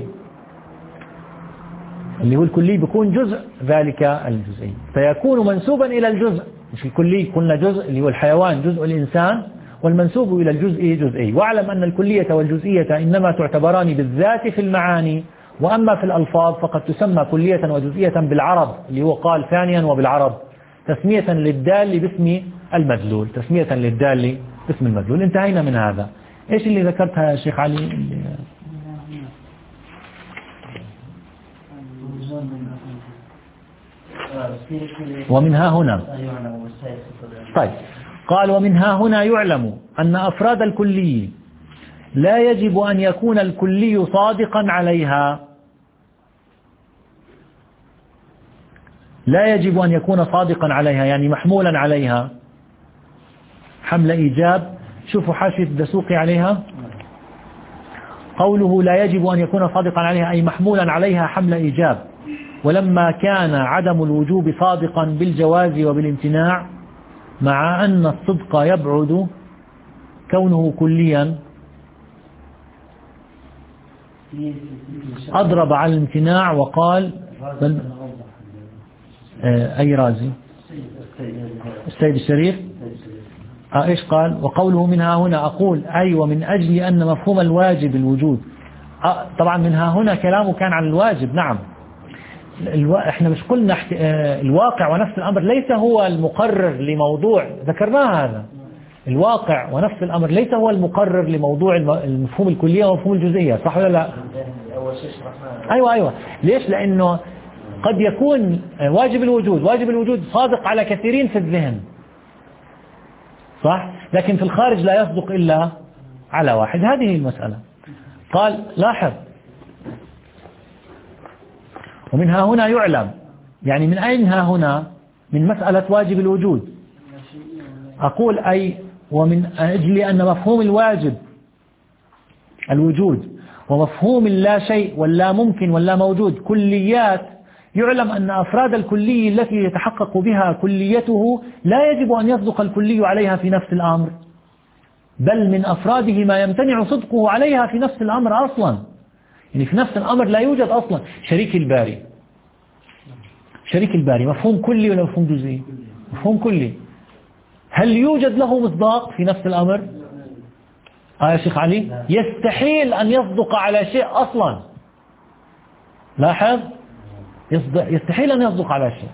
اللي هو الكلي بيكون جزء ذلك الجزئي، فيكون منسوبا إلى الجزء. مش الكلي قلنا جزء اللي هو الحيوان جزء الإنسان، والمنسوب إلى الجزء جزئي. واعلم أن الكلية والجزئية إنما تعتبران بالذات في المعاني، وأما في الألفاظ فقد تسمى كلية وجزئية بالعرب، اللي هو قال ثانيا وبالعرب تسمية للدال باسم المدلول، تسمية للدال باسم المدلول. انتهينا من هذا. ايش اللي ذكرتها يا شيخ علي؟ اللي ومنها هنا. طيب، قال ومنها هنا يعلم أن أفراد الكلي لا يجب أن يكون الكلي صادقا عليها، لا يجب أن يكون صادقا عليها يعني محمولا عليها حمل إيجاب. شوفوا حاشية الدسوقي عليها، قوله لا يجب أن يكون صادقا عليها أي محمولا عليها حمل إيجاب، ولما كان عدم الوجوب صادقا بالجواز وبالامتناع مع أن الصدق يبعد كونه كليا أضرب على الامتناع وقال بل أي رازي السيد الشريف آه إيش قال؟ وقوله منها هنا أقول أي ومن أجل أن مفهوم الواجب الوجود. آه طبعا منها هنا كلامه كان عن الواجب. نعم، الو... احنا مش قلنا احت... آه الواقع ونفس الأمر ليس هو المقرر لموضوع، ذكرناه هذا. الواقع ونفس الأمر ليس هو المقرر لموضوع المفهوم الكلية ومفهوم الجزئية، صح ولا لا؟ أيوة أيوة. ليش؟ لأنه قد يكون واجب الوجود واجب الوجود صادق على كثيرين في الذهن، صح؟ لكن في الخارج لا يصدق إلا على واحد. هذه المسألة. قال لاحظ ومنها هنا يعلم، يعني من أين ها هنا؟ من مسألة واجب الوجود. أقول أي ومن أجل أن مفهوم الواجب الوجود ومفهوم اللا شيء واللا ممكن واللا موجود كليات، يعلم أن أفراد الكلي التي يتحقق بها كليته لا يجب أن يصدق الكلي عليها في نفس الأمر، بل من أفراده ما يمتنع صدقه عليها في نفس الأمر أصلا. يعني في نفس الأمر لا يوجد أصلا. شريك الباري، شريك الباري مفهوم كلي ولا مفهوم جزئي؟ مفهوم كلي. هل يوجد له مصداق في نفس الأمر؟ آه يا شيخ علي، يستحيل أن يصدق على شيء أصلا. لاحظ، يستحيل أن يصدق على شيء.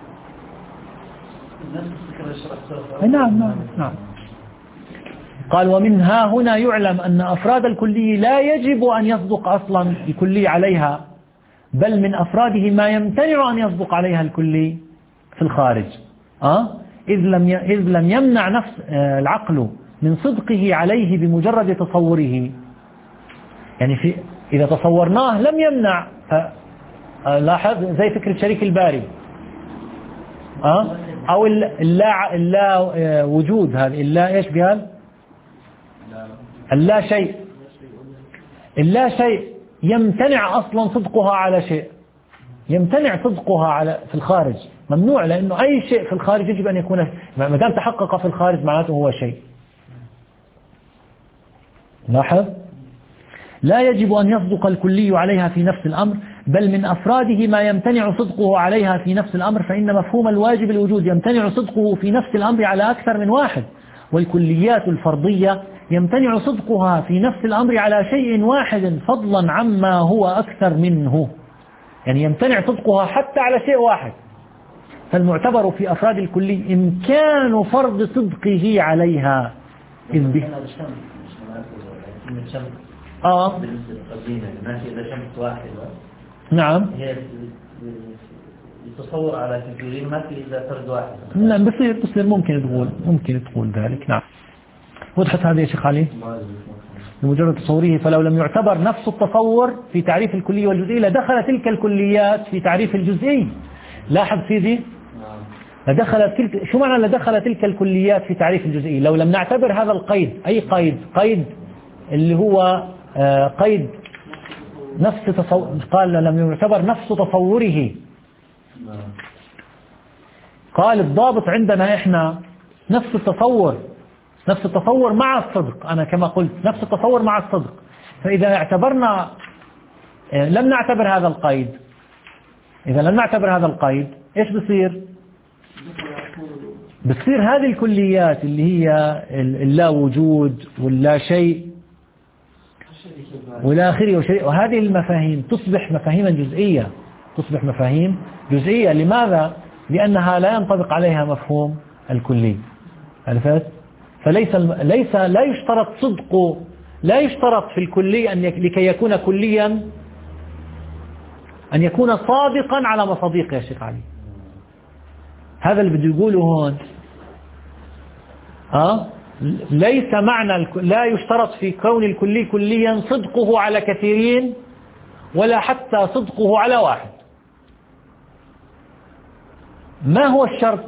نعم نعم نعم. قال ومنها هنا يعلم أن أفراد الكلي لا يجب أن يصدق أصلا الكلي عليها، بل من أفراده ما يمتنع أن يصدق عليها الكلي في الخارج. أه؟ إذ لم إذ لم يمنع نفس العقل من صدقه عليه بمجرد تصوره. يعني في إذا تصورناه لم يمنع. لاحظ زي فكرة شريك الباري أه؟ أو اللا اللا وجود، هذه اللا إيش بهال؟ اللا شيء. اللا شيء يمتنع أصلا صدقها على شيء، يمتنع صدقها على في الخارج، ممنوع، لأنه أي شيء في الخارج يجب أن يكون ما دام تحقق في الخارج معناته هو شيء. لاحظ، لا يجب أن يصدق الكلي عليها في نفس الأمر، بل من أفراده ما يمتنع صدقه عليها في نفس الأمر، فإن مفهوم الواجب الوجود يمتنع صدقه في نفس الأمر على أكثر من واحد، والكليات الفرضية يمتنع صدقها في نفس الأمر على شيء واحد فضلا عما هو أكثر منه. يعني يمتنع صدقها حتى على شيء واحد. فالمعتبر في أفراد الكلي إمكان فرض صدقه عليها. إذ به آه إذا شمس واحدة نعم هي يتصور على كثيرين، ما في إذا فرد واحد. نعم بصير بصير ممكن تقول ممكن تقول ذلك. نعم وضحت هذا يا شيخ علي؟ بمجرد تصوره. فلو لم يعتبر نفس التصور في تعريف الكلي والجزئي لدخل تلك الكليات في تعريف الجزئي. لاحظ سيدي، لدخل تلك، شو معنى لدخل تلك الكليات في تعريف الجزئي؟ لو لم نعتبر هذا القيد، أي قيد؟ قيد اللي هو آه قيد نفس تصور. قال لم يعتبر نفس تصوره. قال الضابط عندنا إحنا نفس التصور، نفس التصور مع الصدق. أنا كما قلت نفس التصور مع الصدق. فإذا اعتبرنا لم نعتبر هذا القيد، إذا لم نعتبر هذا القيد إيش بصير؟ بصير هذه الكليات اللي هي اللا وجود واللا شيء وإلى آخره وشريك، وهذه المفاهيم تصبح مفاهيما جزئية، تصبح مفاهيم جزئية. لماذا؟ لأنها لا ينطبق عليها مفهوم الكلي. عرفت؟ فليس ليس لا يشترط صدق، لا يشترط في الكلي أن لكي يكون كليا أن يكون صادقا على مصادق يا شيخ علي. هذا اللي بده يقوله هون. أه؟ ليس معنى لا يشترط في كون الكلي كليا صدقه على كثيرين ولا حتى صدقه على واحد. ما هو الشرط؟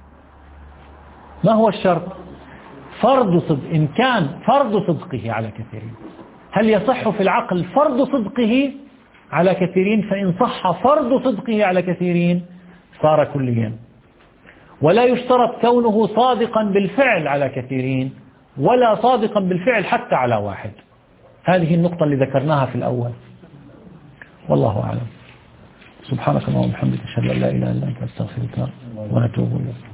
ما هو الشرط؟ فرض صدق. إن كان فرض صدقه على كثيرين، هل يصح في العقل فرض صدقه على كثيرين؟ فإن صح فرض صدقه على كثيرين صار كليا. ولا يشترط كونه صادقا بالفعل على كثيرين ولا صادقا بالفعل حتى على واحد. هذه النقطة اللي ذكرناها في الأول. والله أعلم. سبحانك اللهم وبحمدك أشهد أن لا إله إلا أنت أستغفرك ونتوب إليك.